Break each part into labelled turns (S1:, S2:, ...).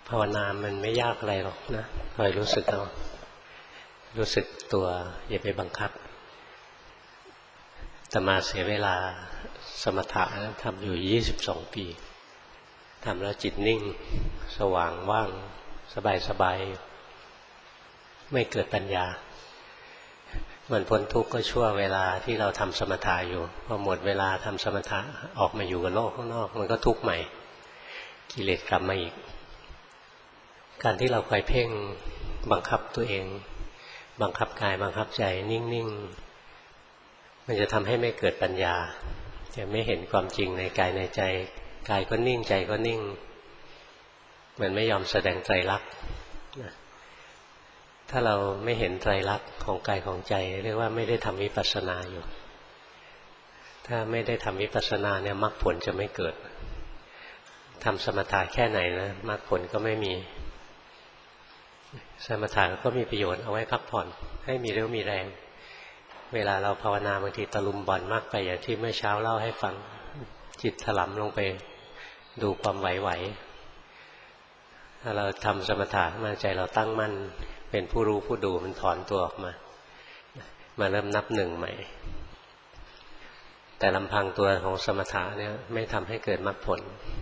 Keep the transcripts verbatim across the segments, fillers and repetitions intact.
S1: ภาวนามันไม่ยากอะไรหรอกนะคอยรู้สึกเอารู้สึกตัวอย่าไปบังคับแต่มาเสียเวลาสมถะทำอยู่ยี่สิบสองปีทำแล้วจิตนิ่งสว่างว่างสบายสบายไม่เกิดปัญญามันพ้นทุกข์ก็ชั่วเวลาที่เราทำสมถะอยู่พอหมดเวลาทำสมถะออกมาอยู่กับโลกข้างนอกมันก็ทุกข์ใหม่กิเลสกลับมาอีกการที่เราคอยเพ่งบังคับตัวเองบังคับกายบังคับใจนิ่งๆมันจะทำให้ไม่เกิดปัญญาจะไม่เห็นความจริงในกายในใจกายก็นิ่งใจก็นิ่งมันไม่ยอมแสดงไตรลักษณ์ถ้าเราไม่เห็นไตรลักษณ์ของกายของใจเรียกว่าไม่ได้ทำวิปัสสนาอยู่ถ้าไม่ได้ทำวิปัสสนาเนี่ยมรรคผลจะไม่เกิดทำสมถะแค่ไหนนะมรรคผลก็ไม่มีสมถะก็มีประโยชน์เอาไว้พักผ่อนให้มีเรี่ยวมีแรงเวลาเราภาวนาบางทีตะลุมบอลมากไปอย่างที่เมื่อเช้าเล่าให้ฟังจิตถลำลงไปดูความไหวๆถ้าเราทำสมถะมาใจเราตั้งมั่นเป็นผู้รู้ผู้ดูมันถอนตัวออกมามาเริ่มนับหนึ่งใหม่แต่ลำพังตัวของสมถะเนี่ยไม่ทำให้เกิดมรรคผล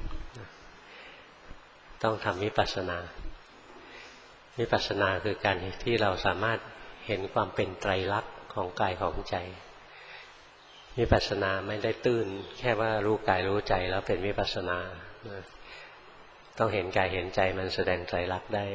S1: ต้องทำวิปัสสนาวิปัสสนาคือการที่เราสามารถเห็นความเป็นไตรลักษณ์ของกายของใจวิปัสสนาไม่ได้ตื้นแค่ว่ารู้กายรู้ใจแล้วเป็นวิปัสสนาต้องเห็นกายเห็นใจมันแสดงไตรลักษณ์ได้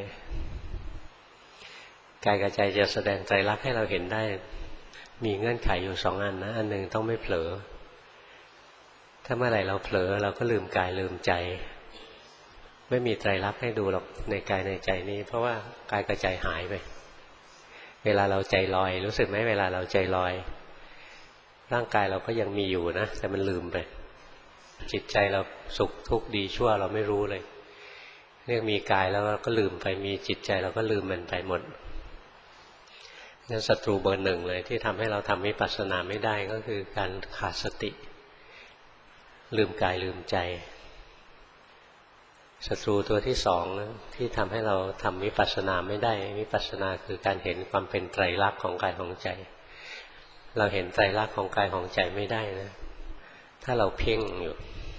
S1: กายกับใจจะแสดงไตรลักษณ์ให้เราเห็นได้มีเงื่อนไขอยู่สองอันนะอันหนึ่งต้องไม่เผลอถ้าเมื่อไหร่เราเผลอเราก็ลืมกายลืมใจไม่มีไตรลักษณ์ให้ดูหรอกในกายในใจนี้เพราะว่ากายกับใจหายไปเวลาเราใจลอยรู้สึกไหมเวลาเราใจลอยร่างกายเราก็ยังมีอยู่นะแต่มันลืมไปจิตใจเราสุขทุกข์ดีชั่วเราไม่รู้เลยเรียกมีกายแล้วก็ลืมไปมีจิตใจเราก็ลืมมันไปหมดนั่นศัตรูเบอร์หนึ่งเลยที่ทำให้เราทำวิปัสสนาไม่ได้ก็คือการขาดสติลืมกายลืมใจศัตรูตัวที่สองที่ทำให้เราทำวิปัสสนาไม่ได้วิปัสสนาคือการเห็นความเป็นไตรลักษณ์ของกายของใจเราเห็นไตรลักษณ์ของกายของใจไม่ได้นะถ้าเราเพ่งอยู่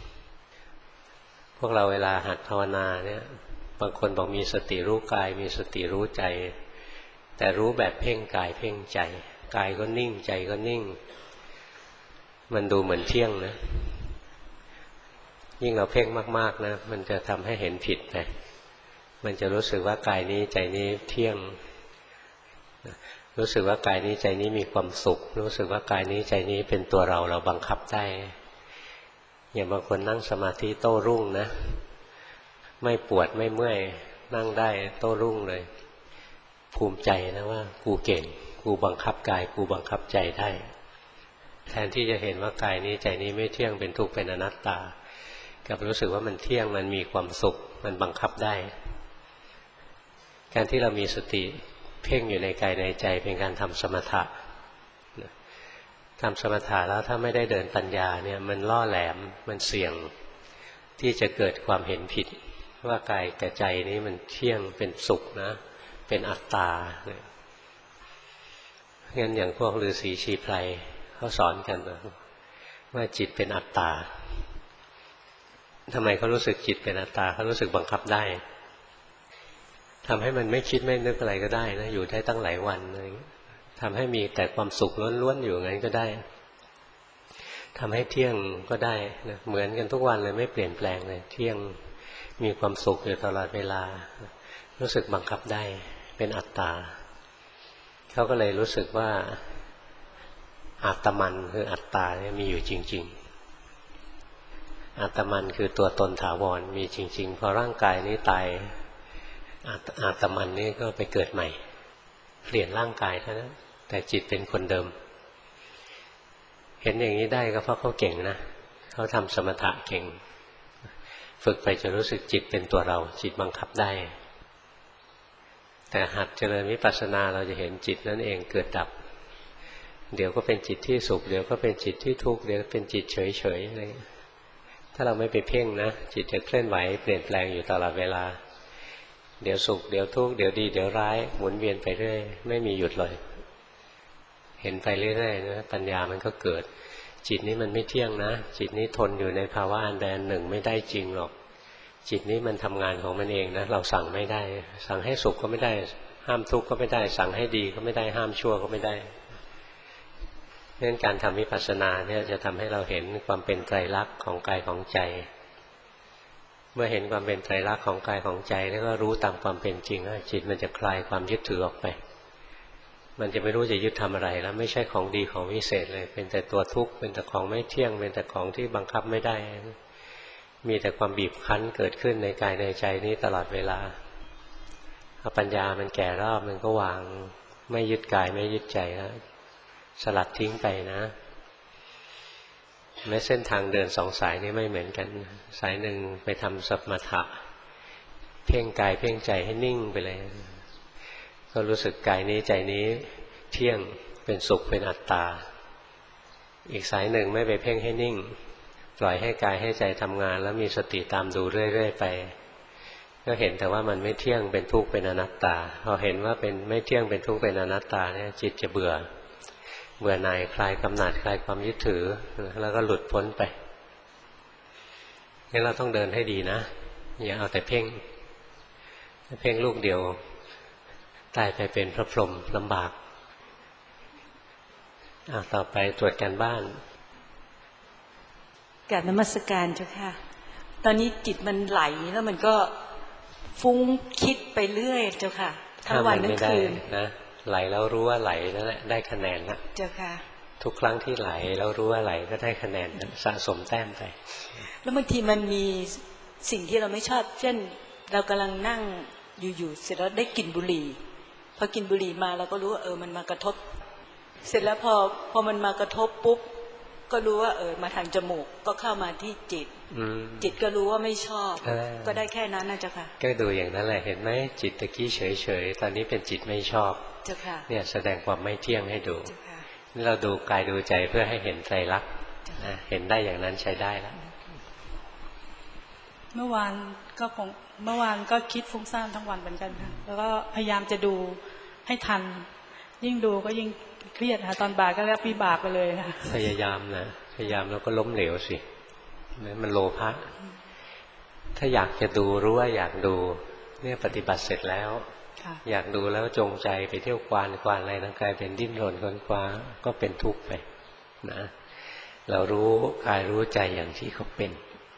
S1: พวกเราเวลาหัดภาวนาเนี่ยบางคนบอกมีสติรู้กายมีสติรู้ใจแต่รู้แบบเพ่งกายเพ่งใจกายก็นิ่งใจก็นิ่งมันดูเหมือนเที่ยงนะยิ่งเราเพ่งมากๆนะมันจะทำให้เห็นผิดไปมันจะรู้สึกว่ากายนี้ใจนี้เที่ยงรู้สึกว่ากายนี้ใจนี้มีความสุขรู้สึกว่ากายนี้ใจนี้เป็นตัวเราเราบังคับได้อย่างบางคนนั่งสมาธิโต้รุ่งนะไม่ปวดไม่เมื่อยนั่งได้โต้รุ่งเลยภูมิใจนะว่ากูเก่งกูบังคับกายกูบังคับใจได้แทนที่จะเห็นว่ากายนี้ใจนี้ไม่เที่ยงเป็นทุกข์เป็นอนัตตากับรู้สึกว่ามันเที่ยงมันมีความสุขมันบังคับได้การที่เรามีสติเพ่งอยู่ในกายในใจเป็นการทำสมถะทำสมถะแล้วถ้าไม่ได้เดินปัญญาเนี่ยมันล่อแหลมมันเสี่ยงที่จะเกิดความเห็นผิดว่ากายกับใจนี้มันเที่ยงเป็นสุขนะเป็นอัตตางั้นอย่างพวกฤาษีชีไพรเขาสอนกันว่าจิตเป็นอัตตาทำไมเขารู้สึกจิตเป็นอัตตาเขารู้สึกบังคับได้ทำให้มันไม่คิดไม่นึกอะไรก็ได้นะอยู่ได้ตั้งหลายวันอะไรทำให้มีแต่ความสุขล้วนๆอยู่งั้นก็ได้ทำให้เที่ยงก็ได้นะเหมือนกันทุกวันเลยไม่เปลี่ยนแปลงเลยเที่ยงมีความสุขอยู่ตลอดเวลารู้สึกบังคับได้เป็นอัตตาเขาก็เลยรู้สึกว่าอาตมันคืออัตตาเนี่ยมีอยู่จริงๆอาตมันคือตัวตนถาวรมีจริงๆพอร่างกายนี้ตายอาตมันนี่ก็ไปเกิดใหม่เปลี่ยนร่างกายเท่านั้นแต่จิตเป็นคนเดิมเห็นอย่างนี้ได้ก็เพราะเขาเก่งนะเขาทำสมถะเก่งฝึกไปจะรู้สึกจิตเป็นตัวเราจิตบังคับได้แต่หัดเจริญวิปัสสนาเราจะเห็นจิตนั่นเองเกิดดับเดี๋ยวก็เป็นจิตที่สุขเดี๋ยวก็เป็นจิตที่ทุกข์เดี๋ยวเป็นจิตเฉยๆอะไรถ้าเราไม่ไปเพ่งนะจิตจะเคลื่อนไหวเปลี่ยนแปลงอยู่ตลอดเวลาเดี๋ยวสุขเดี๋ยวทุกข์เดี๋ยวดีเดี๋ยวร้ายหมุนเวียนไปเรื่อยไม่มีหยุดเลยเห็นไปเรื่อยๆนะปัญญามันก็เกิดจิตนี้มันไม่เที่ยงนะจิตนี้ทนอยู่ในภาวะอันใดอันหนึ่งไม่ได้จริงหรอกจิตนี้มันทำงานของมันเองนะเราสั่งไม่ได้สั่งให้สุขก็ไม่ได้ห้ามทุกข์ก็ไม่ได้สั่งให้ดีก็ไม่ได้ห้ามชั่วก็ไม่ได้เรื่องการทำวิปัสสนาเนี่ยจะทำให้เราเห็นความเป็นไตรลักษณ์ของกายของใจเมื่อเห็นความเป็นไตรลักษณ์ของกายของใจแล้วก็รู้ตามความเป็นจริงว่าจิตมันจะคลายความยึดถือออกไปมันจะไม่รู้จะยึดทำอะไรแล้วไม่ใช่ของดีของวิเศษเลยเป็นแต่ตัวทุกข์เป็นแต่ของไม่เที่ยงเป็นแต่ของที่บังคับไม่ได้มีแต่ความบีบคั้นเกิดขึ้นในกายในใจนี้ตลอดเวลาพอปัญญามันแก่รอบมันก็วางไม่ยึดกายไม่ยึดใจแล้วสลัดทิ้งไปนะแม้เส้นทางเดินสองสายนี้ไม่เหมือนกันสายหนึ่งไปทำสมถะเพ่งกายเพ่งใจให้นิ่งไปเลยก็รู้สึกกายนี้ใจนี้เที่ยงเป็นสุขเป็นอัตตาอีกสายหนึ่งไม่ไปเพ่งให้นิ่งปล่อยให้กายให้ใจทำงานแล้วมีสติตามดูเรื่อยๆไปก็เห็นแต่ว่ามันไม่เที่ยงเป็นทุกข์เป็นอนัตตาพอเห็นว่าเป็นไม่เที่ยงเป็นทุกข์เป็นอนัตตาเนี่ยจิตจะเบื่อเบื่อหน่ายคลายกำหนัดคลายความยึดถือแล้วก็หลุดพ้นไปงั้นเราต้องเดินให้ดีนะอย่าเอาแต่เพ่งเพ่งลูกเดียวตายไปเป็นพระพรหมลำบากอ่ะต่อไปตรวจการบ้าน
S2: กราบนมัสการเจ้าค่ะตอนนี้จิตมันไหลแล้วมันก็ฟุ้งคิดไปเรื่อยเจ้าค่ะทั้งวันทั้งคืนนะ
S1: ไหลแล้วรู้ว่าไหลนั่นแหละได้คะแนนละ
S2: เจ้าค่ะ
S1: ทุกครั้งที่ไหลแล้วรู้ว่าไหลก็ได้คะแนนสะสมแต้มไป
S2: แล้วบางทีมันมีสิ่งที่เราไม่ชอบเช่นเรากำลังนั่งอยู่ๆเสร็จแล้วได้กลิ่นบุหรี่พอกินบุหรี่มาเราก็รู้ว่าเออมันมากระทบเสร็จแล้วพอพอมันมากระทบปุ๊บก็รู้ว่าเออมาทางจมูกก็เข้ามาที่จิตจิตก็รู้ว่าไม่ชอบก็ได้แค่นั้นนะเจ้าค่ะ
S1: ก็ดูอย่างนั้นแหละเห็นไหมจิตตะกี้เฉยๆตอนนี้เป็นจิตไม่ชอบ
S2: เจ้าค่ะ
S1: เนี่ยแสดงความไม่เที่ยงให้ดูนี่เราดูกายดูใจเพื่อให้เห็นไตรลักษณ์นะเห็นได้อย่างนั้นใช้ได้แล้ว
S3: เมื่อวานก็คงเมื่อวานก็คิดฟุ้งซ่านทั้งวันเหมือนกันค่ะแล้วก็พยายามจะดูให้ทันยิ่งดูก็ยิ่งเครียดค่ะตอนบ่ายก็เรียกวิบากไปเลยค่ะ
S1: พยายามนะพยายามแล้วก็ล้มเหลวสิมันโลภะถ้าอยากจะดูรู้ว่าอยากดูเนี่ยปฏิบัติเสร็จแล้วอยากดูแล้วจงใจไปเที่ยวควานควานอะไรนะกลายเป็นดิ้นรนค้นคว้าก็เป็นทุกข์ไปนะเรารู้กายรู้ใจอย่างที่เขาเป็น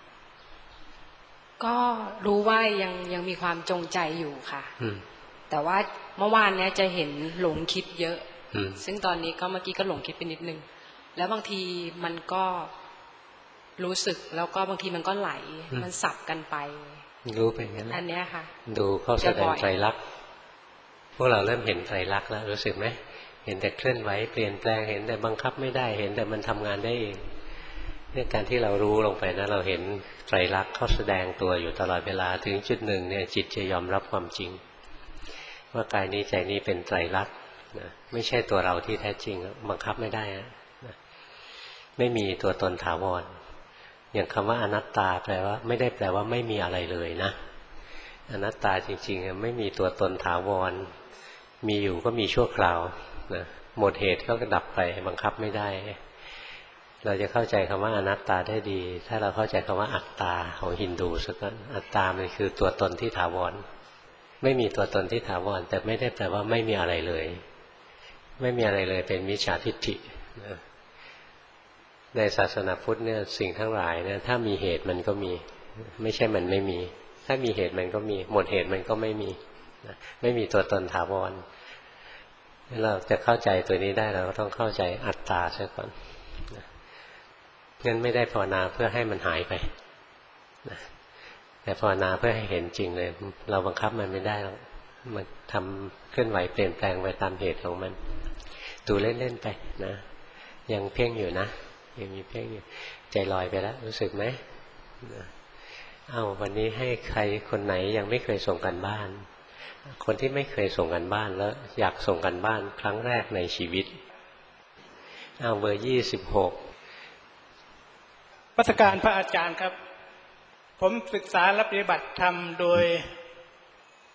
S4: ก็รู้ว่ายังยังมีความจงใจอยู่ค่ะแต่ว่าเมื่อวานเนี้ยจะเห็นหลงคิดเยอะซึ่งตอนนี้ก็เมื่อกี้ก็หลงคิดไปนิดนึงแล้วบางทีมันก็รู้สึกแล้วก็บางทีมันก็ไหลมันสับกันไป
S1: รู้ไปงั้น
S4: อันเนี้ยค่ะ
S1: ดูเข้าแสดงไตรลักษณ์พวกเราเริ่มเห็นไตรลักษณ์แล้วรู้สึกไหมเห็นแต่เคลื่อนไหวเปลี่ยนแปลงเห็นแต่บังคับไม่ได้เห็นแต่มันทำงานได้เองเนี่ยการที่เรารู้ลงไปนะเราเห็นไตรลักษณ์เข้าแสดงตัวอยู่ตลอดเวลาถึงจุดหนึ่งเนี่ยจิตจะยอมรับความจริงว่ากายนี้ใจนี้เป็นไตรลักษณ์นะไม่ใช่ตัวเราที่แท้จริงบังคับไม่ได้นะไม่มีตัวตนถาวรอย่างคำว่าอนัตตาแปลว่าไม่ได้แปลว่าไม่มีอะไรเลยนะอนัตตาจริงๆไม่มีตัวตนถาวรมีอยู่ก็มีชั่วคราวนะหมดเหตุก็กระดับไปบังคับไม่ได้เราจะเข้าใจคำว่าอนัตตาได้ดีถ้าเราเข้าใจคำว่าอัตตาของฮินดูสักนั้นอัตตามันคือตัวตนที่ถาวรไม่มีตัวตนที่ถาวรแต่ไม่ได้แปลว่าไม่มีอะไรเลยไม่มีอะไรเลยเป็นมิจฉาทิฏฐินะในศาสนาพุทธเนี่ยสิ่งทั้งหลายเนี่ยถ้ามีเหตุมันก็มีไม่ใช่มันไม่มีถ้ามีเหตุมันก็มีหมดเหตุมันก็ไม่มีนะไม่มีตัวตนถาวรเราจะเข้าใจตัวนี้ได้เราก็ต้องเข้าใจอัตตาซะก่อนนะงั้นไม่ได้ภาวนาเพื่อให้มันหายไปนะแต่ภาวนาเพื่อให้เห็นจริงเลยเราบังคับมันไม่ได้หรอกมันทำเคลื่อนไหวเปลี่ยนแปลงไปตามเหตุของมันดูเล่นๆไปนะยังเพ่งอยู่นะยังมีเพ่งอยู่ใจลอยไปแล้วรู้สึกไหมเอ้าวันนี้ให้ใครคนไหนยังไม่เคยส่งกันบ้านคนที่ไม่เคยส่งกันบ้านแล้วอยากส่งกันบ้านครั้งแรกในชีวิตเอาเบอร์ยี่สิบหก
S5: ปัสการพระอาจารย์ครับผมศึกษาและปฏิบัติธรรมโดย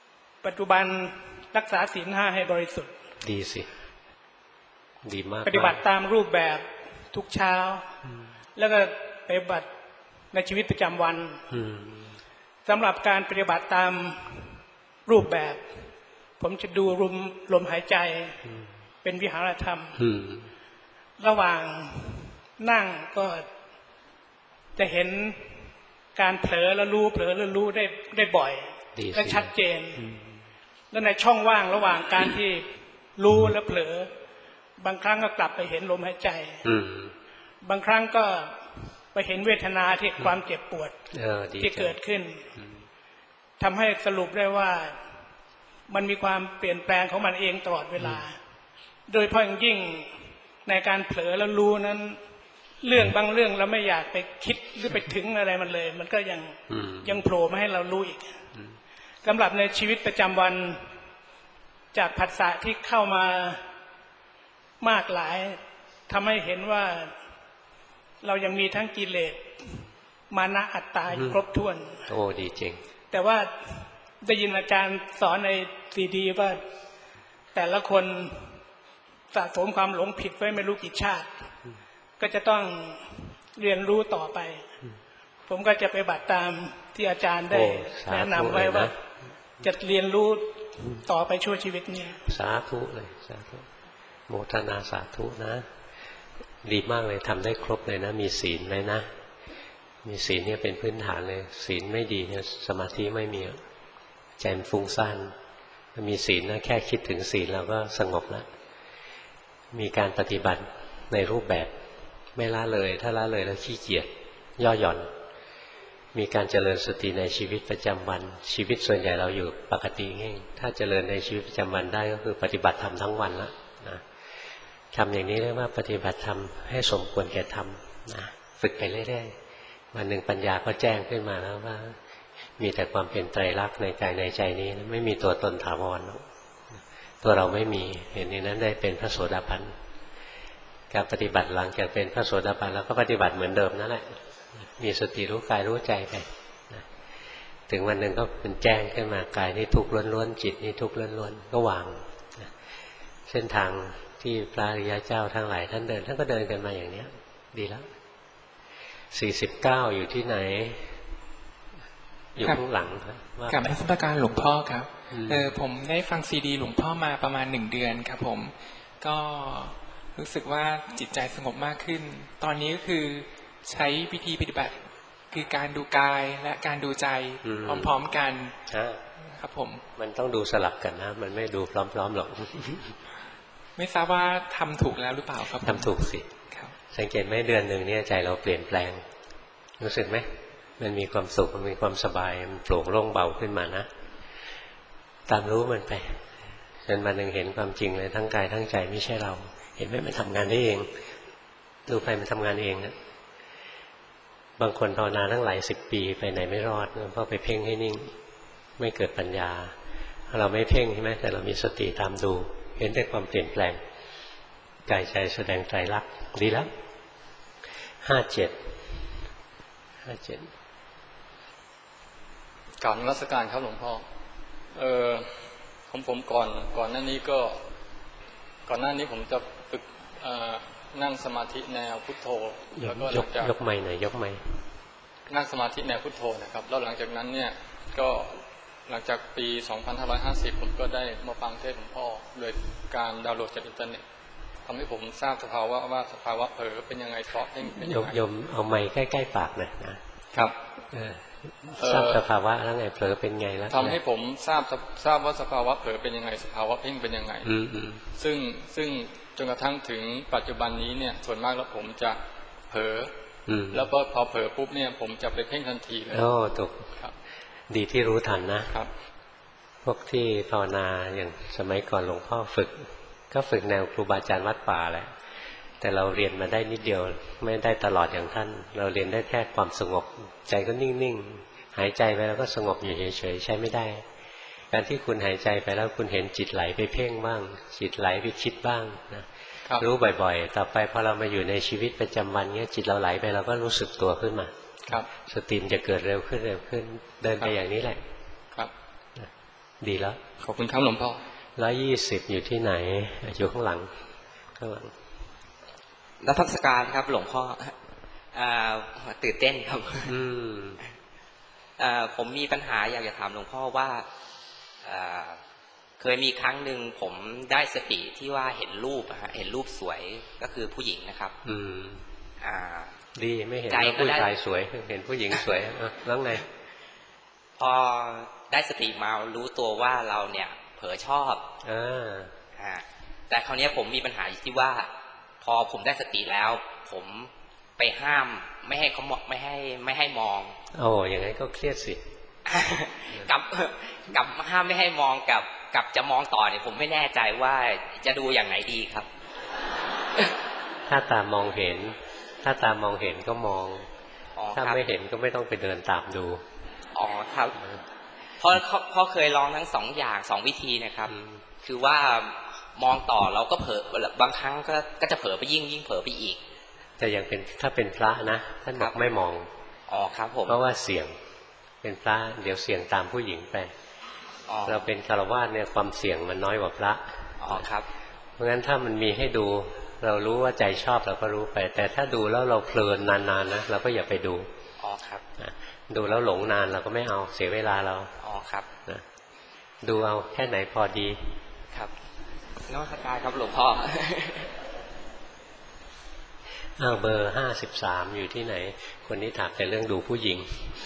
S5: ปัจจุบันรักษาศีลห้าให้บริสุทธิ์
S1: ดีสิดีมาก
S5: ปฏิบัติตามรูปแบบทุกเช้าแล้วก็ปฏิบัติในชีวิตประจำวันสำหรับการปฏิบัติตามรูปแบบผมจะดูลมลมหายใจเป็นวิหารธรรมระหว่างนั่งก็จะเห็นการเผลอแล้วรู้เผลอแล้วรู้ได้ได้บ่อยและชัดเจนแล้วในช่องว่างระหว่างการที่รู้และเผลอบางครั้งก็กลับไปเห็นลมหายใจบางครั้งก็ไปเห็นเวทนาที่ความเจ็บปวดที่เกิดขึ้นทำให้สรุปได้ว่ามันมีความเปลี่ยนแปลงของมันเองตลอดเวลาโดยเฉพาะอย่างยิ่งในการเผลอแล้วรู้นั้นเรื่องบางเรื่องเราไม่อยากไปคิดหรือไปถึงอะไรมันเลยมันก็ยังยังโผล่มาให้เรารู้อีกสำหรับในชีวิตประจำวันจากผัสสะที่เข้ามามากหลายทำให้เห็นว่าเรายังมีทั้งกิเลสมานะอัตตาครบถ้วน
S1: โอ้ดีจริง
S5: แต่ว่าได้ยินอาจารย์สอนในซีดีว่าแต่ละคนสะสมความหลงผิดไว้ไม่รู้กี่ชาติก็จะต้องเรียนรู้ต่อไปผมก็จะไปบัติตามที่อาจารย์ได้แนะนำไว้ว่าจะเรียนรู้ต่อไปชั่วชีวิตนี้
S1: สาธุเลยสาธุโมทนาสาธุนะดีมากเลยทำได้ครบเลยนะมีศีลไหมนะมีศีลเนี่ยเป็นพื้นฐานเลยศีลไม่ดีเนี่ยสมาธิไม่มีใจมันฟุ้งซ่านมีศีลนะแค่คิดถึงศีลเราก็สงบแล้วมีการปฏิบัติในรูปแบบไม่ละเลยถ้าละเลยแล้วขี้เกียจย่อหย่อนมีการเจริญสติในชีวิตประจำวันชีวิตส่วนใหญ่เราอยู่ปกติง่ายถ้าเจริญในชีวิตประจำวันได้ก็คือปฏิบัติธรรมทั้งวันแล้วนะทำอย่างนี้เรียกว่าปฏิบัติธรรมให้สมควรแก่ธรรมนะฝึกไปเรื่อยๆวันหนึ่งปัญญาก็แจ้งขึ้นมาแล้วว่ามีแต่ความเป็นไตรลักษณ์ในกายในใจนี้ไม่มีตัวตนถาวรตัวเราไม่มีเห็นนี้นั้นได้เป็นพระโสดาบันการปฏิบัติหลังจากเป็นพระโสดาบันแล้วก็ปฏิบัติเหมือนเดิมนั่นแหละมีสติรู้กายรู้ใจไปนะถึงวันหนึ่งก็เป็นแจ้งขึ้นมากายนี่ทุกข์ล้วนๆจิตนี่ทุกข์ล้วนๆก็วางนะเส้นทางที่พระอริยเจ้าทั้งหลายท่านเดินท่านก็เดินกันมาอย่างนี้ดีแล้วสี่สิบเก้าอยู่ที่ไหนอยู่ข้างหลังครับ
S6: กับนักวิชาการหลวงพ่อครับเออผมได้ฟังซีดีหลวงพ่อมาประมาณหนึ่งเดือนครับผมก็รู้สึกว่าจิตใจสงบมากขึ้นตอนนี้ก็คือใช้วิธีปฏิบัติคือการดูกายและการดูใจพร้อมๆกันครับผม
S1: มันต้องดูสลับกันนะมันไม่ดูพร้อมๆหรอก
S6: ไม่ทราบว่าทำถูกแล้วหรือเปล่าครับ
S1: ทำถูกสิสังเกตไหมเดือนหนึ่งเนี่ยใจเราเปลี่ยนแปลงรู้สึกไหมมันมีความสุขมันมีความสบายมันโปร่งโล่งเบาขึ้นมานะตามรู้มันไปจนวันหนึ่งเห็นความจริงเลยทั้งกายทั้งใจไม่ใช่เราเห็นไหมมันทำงานได้เองดูไปมันทำงานเองนะบางคนภาวนาตั้งหลายสิบปีไปไหนไม่รอดเพราะไปเพ่งให้นิ่งไม่เกิดปัญญาเราไม่เพ่งใช่ไหมแต่เรามีสติตามดูเห็นแต่ความเปลี่ยนแปลงกายใจแสดงไตรลักษณ์ดีแล้วห้าเจ็ดห้าเจ็ด
S7: กราบนมัสการครับหลวงพ่อเออของผมก่อนก่อนหน้านี้ก็ก่อนหน้านี้ผมจะฝึกนั่งสมาธิแนวพุทโธแล้วก็
S1: ยกยกไม้หน่อยยกไม้
S7: นั่งสมาธิแนวพุทโธนะครับแล้วหลังจากนั้นเนี่ยก็หลังจากปีสองพันห้าร้อยห้าสิบผมก็ได้มาฟังเทศน์หลวงพ่อโดยการดาวน์โหลดจากอินเทอร์เน็ตทำให้ผมทราบสภาวะว่าสภาวะเผลอเป็นยังไงเพราะเป็นยังไง
S1: ยมเอาไม้ใกล้ๆปากหน่อยนะครับทราบสภาวะแล้วไงเผลอเป็นไงแล้ว
S7: ทำให้ผมทราบทราบว่าสภาวะเผลอเป็นยังไงสภาวะเพ่งเป็นยังไงซึ่งซึ่งจนกระทั่งถึงปัจจุบันนี้เนี่ยส่วนมากแล้วผมจะเผลอแล้วพอเผลอปุ๊บเนี่ยผมจะไปเพ่งทันทีเลย
S1: โอ้ถูกดีที่รู้ทันนะครับพวกที่ภาวนาอย่างสมัยก่อนหลวงพ่อฝึกก็ฝึกแนวครูบาอาจารย์วัดป่าแหละแต่เราเรียนมาได้นิดเดียวไม่ได้ตลอดอย่างท่านเราเรียนได้แค่ความสงบใจก็นิ่งๆหายใจไปแล้วก็สงบอยู่เฉยๆใช้ไม่ได้การที่คุณหายใจไปแล้วคุณเห็นจิตไหลไปเพ่งบ้างจิตไหลไปคิดบ้างนะรู้บ่อยๆต่อไปพอเรามาอยู่ในชีวิตประจำวันเนี้ยจิตเราไหลไปเราก็รู้สึกตัวขึ้นมา
S7: ครับ
S1: สติจะเกิดเร็วขึ้นเร็วขึ้นเดินไปอย่างนี้แหละ
S7: ครับ
S1: ดีแล้ว
S7: ขอบคุณครับหลวงพ่อ
S1: ร้อยยี่สิบอยู่ที่ไหนอยู่ข้างหลังข้างหลัง
S8: นักพักการครับหลวงพ่อตื่นเต้นครับ
S1: อืม
S8: ผมมีปัญหาอยากจะถามหลวงพ่อว่าเคยมีครั้งหนึ่งผมได้สติที่ว่าเห็นรูปฮะเห็นรูปสวยก็คือผู้หญิงนะครับ
S1: อืมอ่าดีไม่เห็นว่าผู้ชายสวยเห็นผู้หญิงสวยแล้วไง
S8: พอได้สติมารู้ตัวว่าเราเนี่ยเผลอชอบ
S1: อ่า
S8: อ่าแต่คราวนี้ผมมีปัญหาอยู่ที่ว่าพอผมได้สติแล้วผมไปห้ามไม่ให้เขาไม่ให้ไม่ให้มอง
S1: โอ้อย่างนั้นก็เครียดสิ
S8: กับกับห้ามไม่ให้มองกับกับจะมองต่อเนี่ยผมไม่แน่ใจว่าจะดูอย่างไหนดีครับ
S1: ถ้าตามองเห็นถ้าตามมองเห็นก็มองถ้าไม่เห็นก็ไม่ต้องไปเดินตามดู
S8: อ๋อครับเพราะเพราะเคยลองทั้งสองอย่างสองวิธีนะครับคือว่ามองต่อเราก็เผลอบางครั้งก็ก็จะเผลอไปยิ่งยิ่งเผลอไปอีก
S1: แต่ยังเป็นถ้าเป็นพระนะท่านบอกไม่มอง
S8: อ๋อครับผม
S1: เพราะว่าเสี่ยงเป็นพระเดี๋ยวเสี่ยงตามผู้หญิงไปเราเป็นฆราวาสเนี่ยความเสี่ยงมันน้อยกว่าพระ
S8: อ๋อครับ
S1: เพราะงั้นถ้ามันมีให้ดูเรารู้ว่าใจชอบเราก็รู้ไปแต่ถ้าดูแล้วเราเพลินนานๆนะเราก็อย่าไปดู
S8: อ๋อครับ
S1: ดูแล้วหลงนานเราก็ไม่เอาเสียเวลาเรา
S8: อ๋อครับ
S1: นะดูเอาแค่ไหนพอดี
S8: ครับนมัสการครับหลวงพ่อ
S1: อ้าวเบอร์ห้าสิบสามอยู่ที่ไหนคนนี้ถามแต่เรื่องดูผู้หญิง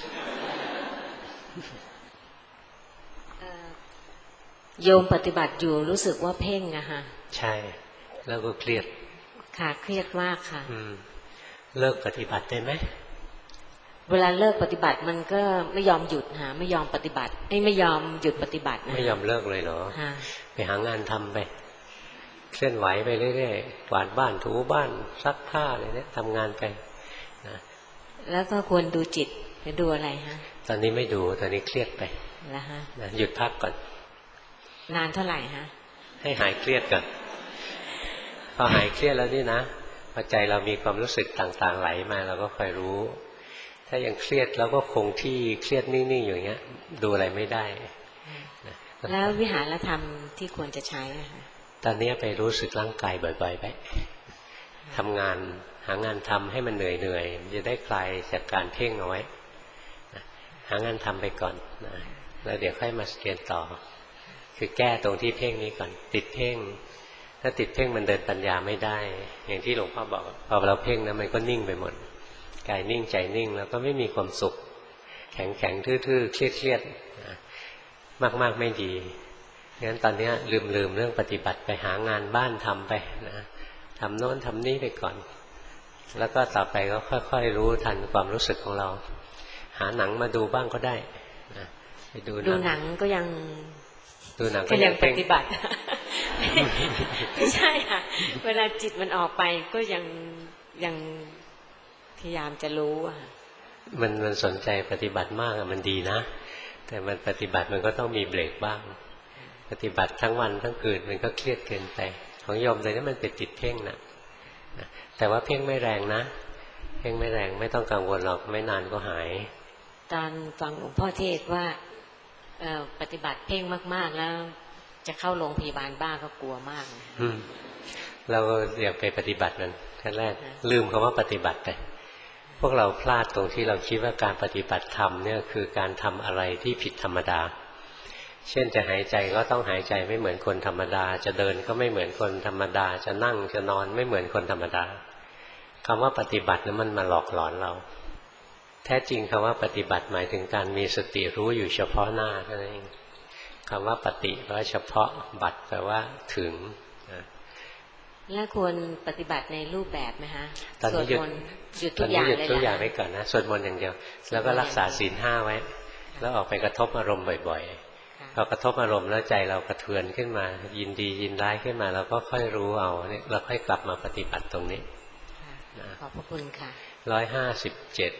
S9: โยมปฏิบัติอยู่รู้สึกว่าเพ่งอะฮะ
S1: ใช่แล้วก็เครียด
S9: ค่ะเครียดมากค่ะ
S1: อืมเลิกปฏิบัติได้ไหม
S9: เวลาเลิกปฏิบัติมันก็ไม่ยอมหยุดฮะไม่ยอมปฏิบัติไม่ไม่ยอมหยุดปฏิบัติ
S1: ไม่ยอมเลิกเลยเหรอไปหางานทำไปเคลื่อนไหวไปเรื่อยๆกวาดบ้านถูบ้านซักผ้าอะไรเนี่ยทำงานไปนะ
S9: แล้วก็ควรดูจิตหรือดูอะไรฮะ
S1: ตอนนี้ไม่ดูตอนนี้เครียดไป
S9: แล้วฮะ
S1: นะหยุดพักก่อน
S9: นานเท่าไหร่ฮะ
S1: ให้หายเครียดก่อนพอหายเครียดแล้วนี่นะพอใจเรามีความรู้สึกต่างๆไหลมาเราก็คอยรู้ถ้ายังเครียดแล้วก็คงที่เครียดนิ่งๆอย่างเงี้ยดูอะไรไม่ได้
S9: แล้ววิหารธรรมที่ควรจะใช้นะคะ
S1: ตอนนี้ไปรู้สึกร่างกายบ่อยๆไปทำงานหางานทำให้มันเหนื่อยๆจะได้คลายจากการเพ่งเอาไว้หางานทำไปก่อนนะแล้วเดี๋ยวค่อยมาเรียนต่อคือแก้ตรงที่เพ่งนี้ก่อนติดเพ่งถ้าติดเพ่งมันเดินปัญญาไม่ได้อย่างที่หลวงพ่อบอกพอเราเพ่งนะมันก็นิ่งไปหมดกายนิ่งใจนิ่งแล้วก็ไม่มีความสุขแข็งแข็งทื่อๆเครียดเครียดมากๆไม่ดีงั้นตอนนี้ลืมๆเรื่องปฏิบัติไปหางานบ้านทำไปนะทำโน้นทำนี่ไปก่อนแล้วก็ต่อไปก็ค่อยๆรู้ทันความรู้สึกของเราหาหนังมาดูบ้างก็ได้นะไปดู
S9: ดูหนังก็ยัง
S1: ดูหนังก็ยัง
S9: ปฏิบัติไม่ใช่ค่ะเวลาจิตมันออกไปก็ยังยังพยายามจะรู้อ่ะ
S1: มันมันสนใจปฏิบัติมากมันดีนะแต่มันปฏิบัติมันก็ต้องมีเบรกบ้างปฏิบัติทั้งวันทั้งคืนมันก็เครียดเกินไปของโยมเลยนั้นมันเป็นติดเพ่งนะแต่ว่าเพ่งไม่แรงนะเพ่งไม่แรงไม่ต้องกังวลหรอกไม่นานก็หาย
S9: ตอนฟังหลวงพ่อเทศว่าปฏิบัติเพ่งมากๆแล้วจะเข้าโรงพยาบาลบ้าก็กลัวมาก
S1: อืมเราอยากไปปฏิบัติมันขั้นแรกลืมคำว่าปฏิบัติไปพวกเราพลาดตรงที่เราคิดว่าการปฏิบัติธรรมเนี่ยคือการทำอะไรที่ผิดธรรมดาเช่นจะหายใจก็ต้องหายใจไม่เหมือนคนธรรมดาจะเดินก็ไม่เหมือนคนธรรมดาจะนั่งจะนอนไม่เหมือนคนธรรมดาคำว่าปฏิบัตินั้นมันมาหลอกหลอนเราแท้จริงคำว่าปฏิบัติหมายถึงการมีสติรู้อยู่เฉพาะหน้าเท่านั้นเองคำว่าปฏิแปลว่าเฉพาะบัติแปลว่าถึง
S9: และควรปฏิบัติในรูปแบบไหมฮะ
S1: ตอนนี้หยุด
S9: หยุดทุกอย่างเลยนะ
S1: ทุกอย่างไว้ก่อนนะสวดมนต์อย่างเดียวแล้วก็รักษาศีลห้าไว้แล้วออกไปกระทบอารมณ์บ่อยๆพอกระทบอารมณ์แล้วใจเรากระเทือนขึ้นมายินดียินร้ายขึ้นมาเราก็ค่อยรู้เอาเนี่ยเราค่อยกลับมาปฏิบัติตรงนี้
S9: ขอบพระคุณค่ะ
S1: ร้อยห้าสิบเจ็ด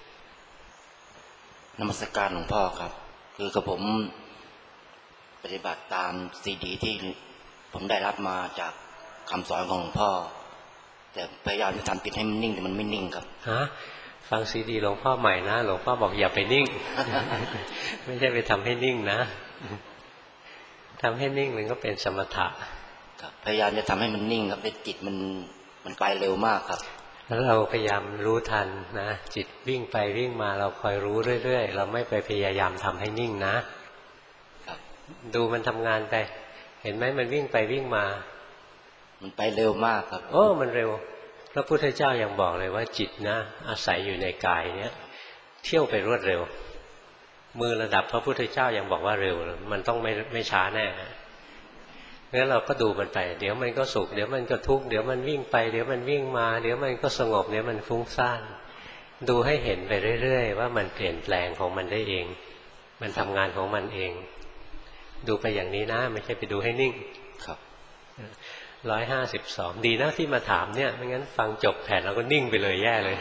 S10: นมัสการหลวงพ่อครับคือกับผมปฏิบัติตามซีดีที่ผมได้รับมาจากคำสอนของหลวงพ่อแต่พยายามจะทำจิตให้มันนิ่งแต่มันไม่นิ่งครับ
S1: ฮะฟังซีดีหลวงพ่อใหม่นะหลวงพ่อบอกอย่าไปนิ่ง ไม่ใช่ไปทำให้นิ่งนะทำให้นิ่งมันก็เป็นสมถะ
S10: พยายามจะทำให้มันนิ่งครับแต่จิตมันมันไปเร็วมากครับ
S1: แล้วเราพยายามรู้ทันนะจิตวิ่งไปวิ่งมาเราคอยรู้เรื่อยๆเราไม่ไปพยายามทำให้นิ่งนะดูมันทำงานไปเห็นไหมมันวิ่งไปวิ่งมา
S10: มันไปเร็วมากครับ
S1: โอ้มันเร็วพระพุทธเจ้ายังบอกเลยว่าจิตนะอาศัยอยู่ในกายเนี้ยเที่ยวไปรวดเร็วมือระดับพระพุทธเจ้ายังบอกว่าเร็วมันต้องไม่ไม่ช้าแน่งั้นเราก็ดูมันไปเดี๋ยวมันก็สุขเดี๋ยวมันก็ทุกข์เดี๋ยวมันวิ่งไปเดี๋ยวมันวิ่งมาเดี๋ยวมันก็สงบเดี๋ยวมันฟุ้งซ่านดูให้เห็นไปเรื่อยๆว่ามันเปลี่ยนแปลงของมันได้เองมันทำงานของมันเองดูไปอย่างนี้นะไม่ใช่ไปดูให้นิ่ง
S10: ครับ
S1: ร้อยห้าสิบสองดีนะที่มาถามเนี่ยไม่งั้นฟังจบแผ่นเราก็นิ่งไปเลยแย่เลย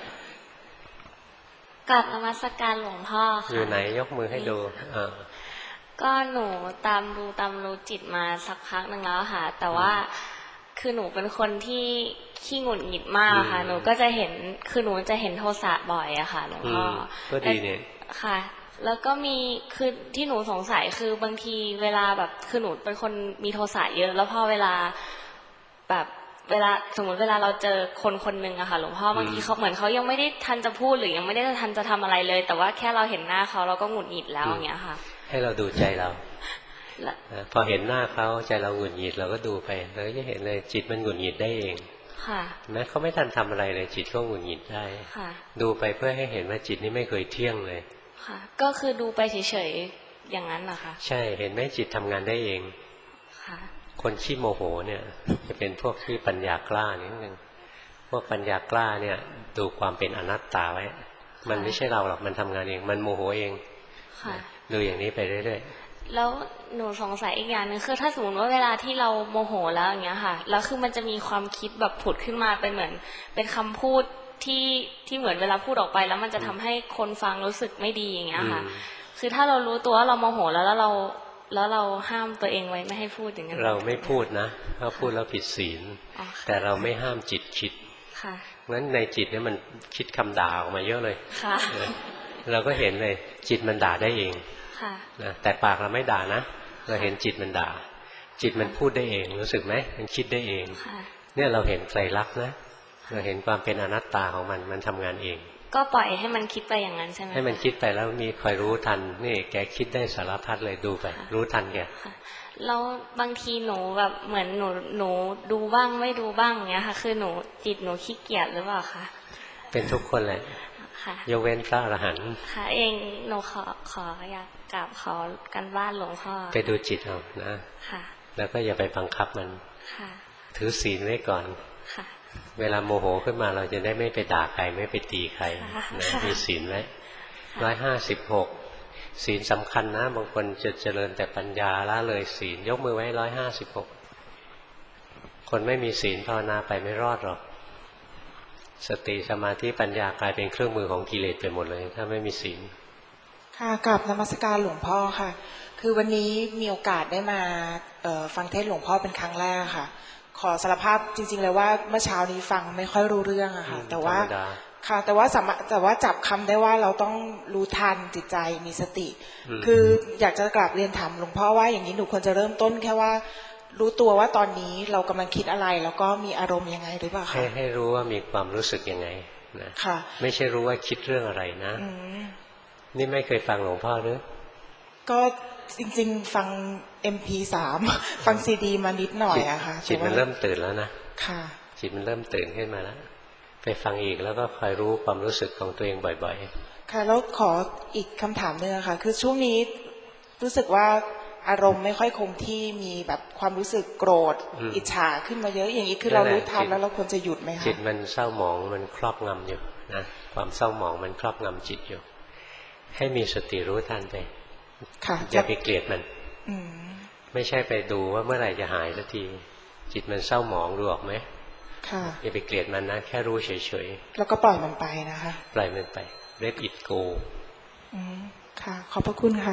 S11: กลับนมัสการหลวงพ่อค่ะ
S1: อยู่ไหนยกมือให้ดูอ่า
S11: ก็หนูตามดูตามรู้จิตมาสักพักหนึ่งแล้วค่ะแต่ว่าคือหนูเป็นคนที่ขี้หงุดหงิดมากค่ะหนูก็จะเห็นคือหนูจะเห็นโทสะบ่อยอะค่ะหลวงพ่อ
S1: ก็ดีเนี่ย
S11: ค่ะแล้วก็มีคือที่หนูสงสัยคือบางทีเวลาแบบคือหนูเป็นคนมีโทสะเยอะแล้วพอเวลาแบบเวลาสมมติเวลาเราเจอคนคนหนึ่งอะค่ะหลวงพ่อบางทีเขาเหมือนเขายังไม่ได้ทันจะพูดหรือยังไม่ได้ทันจะทำอะไรเลยแต่ว่าแค่เราเห็นหน้าเขาเราก็หงุดหงิดแล้วอย่างเงี้ยค่ะ
S1: ให้เราดูใจเราพอเห็นหน้าเขาใจเราหงุดหงิดเราก็ดูไปเราก็จะเห็นเลยจิตมันหงุดหงิดได้เอง
S11: ค่ะ
S1: แม้เขาไม่ทันทำอะไรเลยจิตก็หงุดหงิดได้
S11: ค่ะ
S1: ดูไปเพื่อให้เห็นว่าจิตนี้ไม่เคยเที่ยงเลย
S11: ค่ะก็คือดูไปเฉยๆอย่างนั้นเหรอคะ
S1: ใช่เห็นไหมจิตทำงานได้เอง
S11: ค่ะ
S1: คนขี้โมโหเนี่ยจะเป็นพวกที่ปัญญากล้านิดนึงพวกปัญญากล้าเนี่ยดูความเป็นอนัตตาไว้มันไม่ใช่เราหรอกมันทำงานเองมันโมโหเอง
S11: ค่ะ
S1: ดูอย่างนี้ไปเรื่อย
S11: ๆแล้วหนูสงสัยอีกอย่างนึงคือถ้าสมมติว่าเวลาที่เราโมโหแล้วอย่างเงี้ยค่ะแล้วคือมันจะมีความคิดแบบผุดขึ้นมาเป็นเหมือนเป็นคำพูดที่ที่เหมือนเวลาพูดออกไปแล้วมันจะทำให้คนฟังรู้สึกไม่ดีอย่างเงี้ยค่ะคือถ้าเรารู้ตัวว่าเราโมโหแล้วแล้วเราแล้วเราห้ามตัวเองไว้ไม่ให้พูดอย่างนั้น
S1: เราไม่พูดนะถ้าพูดแล้วผิดศีลแต่เราไม่ห้ามจิตคิด
S11: ค่ะ
S1: งั้นในจิตเนี่ยมันคิดคำด่าออกมาเยอะเลย
S11: ค่ะ
S1: เราก็เห็นเลยจิตมันด่าได้เอง
S11: ค่ะ
S1: นะแต่ปากเราไม่ด่านะเราเห็นจิตมันด่าจิตมันพูดได้เองรู้สึกไหมมันคิดได้เองเนี่ยเราเห็นไตรลักษณ์นะเราเห็นความเป็นอนัตตาของมันมันทำงานเอง
S11: ก็ปล่อยให้มันคิดไปอย่างนั้นใช่ไหม
S1: ให้มันคิดไปแล้วมีคอยรู้ทันนี่แกคิดได้สารพัดเลยดูไปรู้ทันแก
S11: แล้วบางทีหนูแบบเหมือนหนูหนูดูบ้างไม่ดูบ้างเงี้ยค่ะคือหนูจิตหนูขี้เกียจหรือเปล่าคะ
S1: เป็นทุกคนเลยยกเว้นพระอรหันต์
S11: ค่ะเองหนูขอขออยากกราบขอกันบ้านหลวงพ่อ
S1: ไปดูจิตเอานะ
S11: ค่ะ
S1: แล้วก็อย่าไปบังคับมัน
S11: ค่ะ
S1: ถือศีลไว้ก่อน
S11: ค่ะ
S1: เวลาโมโหขึ้นมาเราจะได้ไม่ไปด่าใครไม่ไปตีใครนะมีศีลไว้ร้อยห้าสิบหกศีลสำคัญนะบางคนจะเจริญแต่ปัญญาละเลยศีลยกมือไว้ร้อยห้าสิบหกคนไม่มีศีลภาวนาไปไม่รอดหรอกสติสมาธิปัญญากลายเป็นเครื่องมือของกิเลสไปหมดเลยถ้าไม่มีศีล
S12: ค่ะกราบนมัสการหลวงพ่อค่ะคือวันนี้มีโอกาสได้มาฟังเทศหลวงพ่อเป็นครั้งแรกค่ะขอสารภาพจริงๆเลยว่าเมื่อเช้านี้ฟังไม่ค่อยรู้เรื่องอะค่ะแต่ว่าค่ะแต่ว่าสามารถแต่ว่าจับคำได้ว่าเราต้องรู้ทันจิตใจมีสติคืออยากจะกราบเรียนถามหลวงพ่อว่าอย่างนี้หนูควรจะเริ่มต้นแค่ว่ารู้ตัวว่าตอนนี้เรากำลังคิดอะไรแล้วก็มีอารมณ์ยังไงหรือเปล่าคะ
S1: ให้ให้รู้ว่ามีความรู้สึกยังไงนะ
S12: ค่ะ
S1: ไม่ใช่รู้ว่าคิดเรื่องอะไรนะนี่ไม่เคยฟังหลวงพ่อหรือ
S12: ก็จริงๆฟัง เอ็ม พี สาม ฟังซีดีมานิดหน่อยอะค่ะ
S1: จิตมันเริ่มตื่นแล้วนะ
S12: ค่ะ
S1: จิตมันเริ่มตื่นขึ้นมาแล้วไปฟังอีกแล้วก็คอยรู้ความรู้สึกของตัวเองบ่อย
S12: ๆค่ะแล้วขออีกคำถามนึงค่ะคือช่วงนี้รู้สึกว่าอารมณ์ไม่ค่อยคงที่มีแบบความรู้สึกโกรธอิจฉาขึ้นมาเยอะอย่างนี้คือเรารู้ทันแล้วเราควรจะหยุดไหมคะ
S1: จิตมันเศร้าหมองมันครอบงำอยู่นะความเศร้าหมองมันครอบงำจิตอยู่ให้มีสติรู้ทันไปอย่าไปเกลียดมันไม่ใช่ไปดูว่าเมื่อไหร่จะหายสักทีจิตมันเศร้าหมองดูออกไหมอย่าไปเกลียดมันนะแค่รู้เฉย
S12: ๆแล้วก็ปล่อยมันไปนะคะ
S1: ปล่อยมันไปlet it go
S12: อืมค่ะขอบพระคุณค่ะ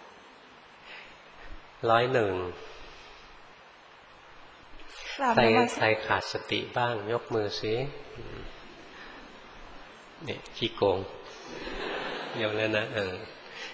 S1: ร้อยหนึ่งใครใครขาดสติบ้างยกมือสิเนี่ยขี้โกงเดี๋ยวแล้วนะเออ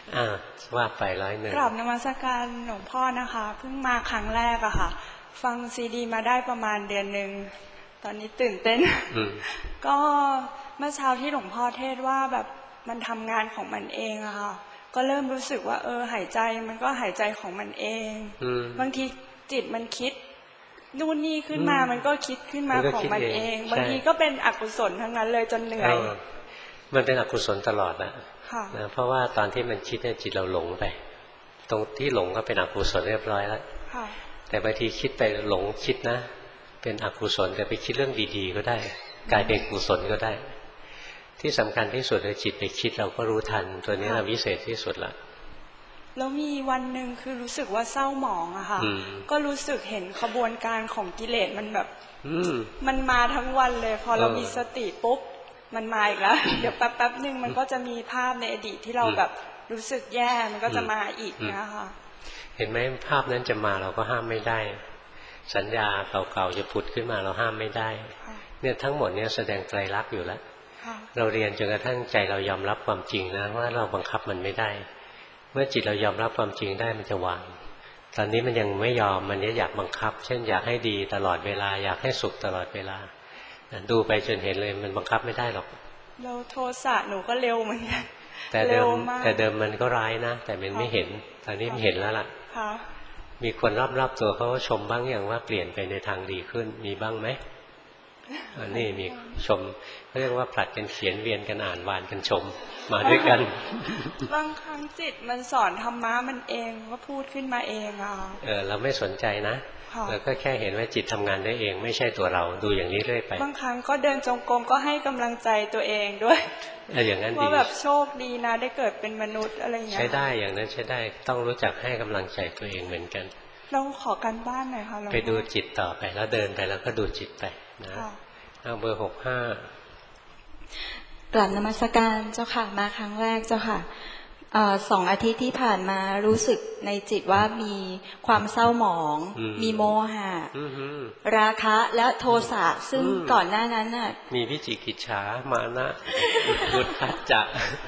S1: อ่าว่าไปร้อยหนึ่ง
S13: กราบนมัสการหลวงพ่อนะคะเพิ่งมาครั้งแรกอะค่ะฟังซีดีมาได้ประมาณเดือนหนึ่งตอนนี้ตื่นเต้นก็เมื่อเช้าที่หลวงพ่อเทศว่าแบบมันทำงานของมันเองอะค่ะก็เริ่มรู้สึกว่าเออหายใจมันก็หายใจของมันเองบางทีจิตมันคิดนู่นนี่ขึ้นมามันก็คิดขึ้นมาของมันเองบางทีก็เป็นอกุศลทั้งนั้นเลยจนเหนื่อย
S1: มันเป็นอกุศลตลอดนะนะเพราะว่าตอนที่มันคิดเนี่ยจิตเราหลงไปตรงที่หลงก็เป็นอกุศลเรียบร้อยแล้วแต่บางทีคิดไปหลงคิดนะเป็นอกุศลแต่ไปคิดเรื่องดีๆก็ได้กลายเป็นกุศลก็ได้ที่สำคัญที่สุดคือจิตไปคิดเราก็รู้ทันตัวนี้เราวิเศษที่สุดละ
S13: แล้วมีวันหนึ่งคือรู้สึกว่าเศร้าหมองอะค่ะก็รู้สึกเห็นขบวนการของกิเลสมันแบบมันมาทั้งวันเลยพอเรามีสติปุ๊บมันมาอีกแล้วเดี๋ยวแป๊บแป๊บนึงมันก็จะมีภาพในอดีตที่เราแบบรู้สึกแย่มันก็จะมาอีกนะคะ
S1: เห็นไหมภาพนั้นจะมาเราก็ห้ามไม่ได้สัญญาเก่าๆจะผุดขึ้นมาเราห้ามไม่ได้เนี่ยทั้งหมดเนี่ยแสดงไตรลักษณ์อยู่แล้วเราเรียนจนกระทั่งใจเรายอมรับความจริงนะว่าเราบังคับมันไม่ได้เมื่อจิตเรายอมรับความจริงได้มันจะวางตอนนี้มันยังไม่ยอมมันอยากบังคับเช่นอยากให้ดีตลอดเวลาอยากให้สุขตลอดเวลาดูไปจนเห็นเลยมันบังคับไม่ได้หรอก
S13: เราโทสะหนูก็เร็วเหมือนกัน
S1: แต่เดิมแต่เดิมมันก็ร้ายนะแต่มันไม่เห็นตอนนี้มันเห็นแล้วล่ะมีคนรอบๆตัวเขาชมบ้างอย่างว่าเปลี่ยนไปในทางดีขึ้นมีบ้างไหมอันนี้มีชมเขาเรียกว่าผลัดกันเขียนเวียนกันอ่านวานกันชมมาด้วยกัน
S13: บางครั้งจิตมันสอนธรรมะมันเองก็พูดขึ้นมาเองอ่ะ
S1: เออเราไม่สนใจนะเราก็แค่เห็นว่าจิตทำงานได้เองไม่ใช่ตัวเราดูอย่างนี้เรื่อยไป
S13: บางครั้งก็เดินจงกรมก็ให้กำลังใจตัวเองด้วย
S1: เอออย่างนั้นดี
S13: ว่าแบบโชคดีนะได้เกิดเป็นมนุษย์อะไรอย่างเงี้ย
S1: ใช้ได้อย่างนั้นใช้ได้ต้องรู้จักให้กำลังใจตัวเองเหมือนกัน
S13: เราขอการบ้านหน่อยค่ะ
S1: ไปดูจิตต่อไปแล้วเดินไปแล้วก็ดูจิตไปนะเอาเบอร์หกห้
S14: ากลับนมัสการเจ้าค่ะมาครั้งแรกเจ้าค่ะสองอาทิตย์ที่ผ่านมารู้สึกในจิตว่ามีความเศร้าหมองมีโมหะราคะและโทสะซึ่งก่อนหน้านั้นน่ะ
S1: มีวิจิกิจฉามานะอุทธัจจะ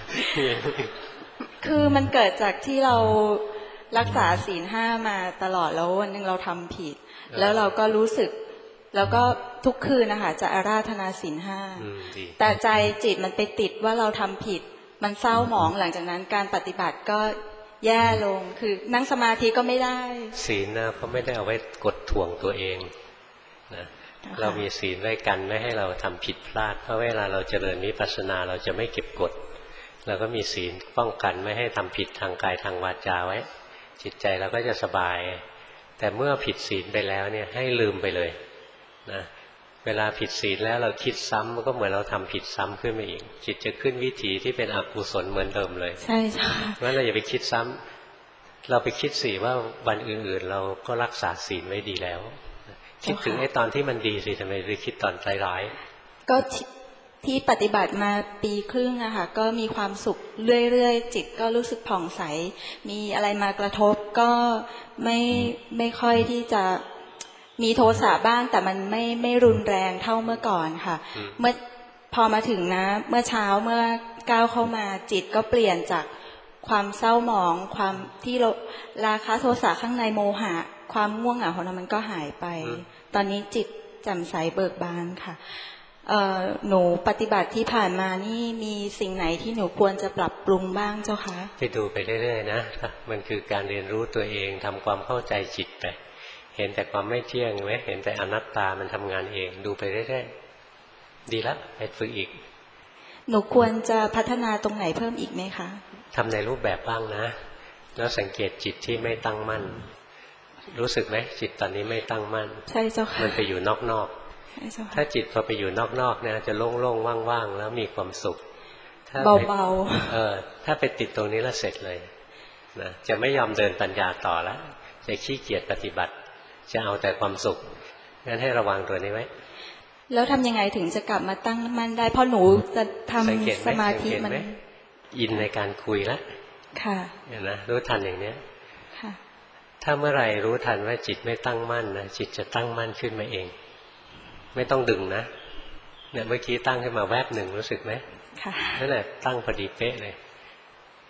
S14: คือมันเกิดจากที่เรารักษาศีลห้ามาตลอดแล้ววันนึงเราทำผิดแล้วเราก็รู้สึกแล้วก็ทุกคืนนะคะจะอาราธนาศีลห้าแต่ใจจิตมันไปติดว่าเราทำผิดมันเศร้าหมองหลังจากนั้นการปฏิบัติก็แย่ลงคือนั่งสมาธิก็ไม่ได้
S1: ศีลนะเขาไม่ได้เอาไว้กดถ่วงตัวเองนะเรามีศีลไว้กันไม่ให้เราทำผิดพลาดเพราะเวลาเราเจริญวิปัสสนาเราจะไม่เก็บกดเราก็มีศีลป้องกันไม่ให้ทำผิดทางกายทางวาจาไว้จิตใจเราก็จะสบายแต่เมื่อผิดศีลไปแล้วเนี่ยให้ลืมไปเลยนะเวลาผิดศีลแล้วเราคิดซ้ำมันก็เหมือนเราทำผิดซ้ำขึ้นมาอีกจิตจะขึ้นวิถีที่เป็นอกุศลเหมือนเดิมเลย
S14: ใช่ใช่
S1: เพราะเราอย่าไปคิดซ้ำเราไปคิดสิว่าวันอื่นๆเราก็รักษาศีลไว้ดีแล้วคิดถึงไอ้ตอนที่มันดีสิทำไมไปคิดตอนใจร้าย
S14: ก็ที่ปฏิบัติมาปีครึ่งอะค่ะก็มีความสุขเรื่อยๆจิตก็รู้สึกผ่องใสมีอะไรมากระทบก็ไม่ไม่ค่อยที่จะมีโทสะบ้างแต่มันไม่ไม่รุนแรงเท่าเมื่อก่อนค่ะเมื่อพอมาถึงนะเมื่อเช้าเมื่อก้าวเข้ามาจิตก็เปลี่ยนจากความเศร้าหมองความที่ราคะโทสะข้างในโมหะความง่วงเหงาของเรามันก็หายไปตอนนี้จิตแจ่มใสเบิกบานค่ะหนูปฏิบัติที่ผ่านมานี่มีสิ่งไหนที่หนูควรจะปรับปรุงบ้างเจ้าคะ
S1: ไปดูไปเรื่อยๆนะมันคือการเรียนรู้ตัวเองทำความเข้าใจจิตไปเห็นแต่ความไม่เที่ยงไหมเห็นแต่อนัตตามันทำงานเองดูไปเรื่อยๆดีแล้วไปฝึกอีก
S14: หนูควรจะพัฒนาตรงไหนเพิ่มอีกไหมคะ
S1: ทำในรูปแบบบ้างนะแล้วสังเกตจิตที่ไม่ตั้งมั่นรู้สึกไหมจิตตอนนี้ไม่ตั้งมั่น
S14: ใช่เจ้าค่ะ
S1: มันไปอยู่นอกๆถ้าจิตพอไปอยู่นอกๆเนี่ยจะโล่งๆว่างๆแล้วมีความสุข
S14: เบา
S1: ๆเออถ้าไปติดตรงนี้แล้วเสร็จเลยนะจะไม่ยอมเดินปัญญาต่อแล้วจะขี้เกียจปฏิบัติจะเอาแต่ความสุขงั้นให้ระวังตัวนี้ไว้
S14: แล้วทำยังไงถึงจะกลับมาตั้งมั่นได้เพราะหนูจะทำสมาธิมัน
S1: อินในการคุยแล้ว
S14: ค่ะ
S1: เห็นนะรู้ทันอย่างเนี้ย
S14: ค่ะ
S1: ถ้าเมื่อไหร่รู้ทันว่าจิตไม่ตั้งมั่นนะจิตจะตั้งมั่นขึ้นมาเองไม่ต้องดึงนะเนี่ยเมื่อกี้ตั้งขึ้นมาแวบหนึ่งรู้สึกไหม
S14: ค่ะ
S1: นั่นแหละตั้งพอดีเป๊ะเลย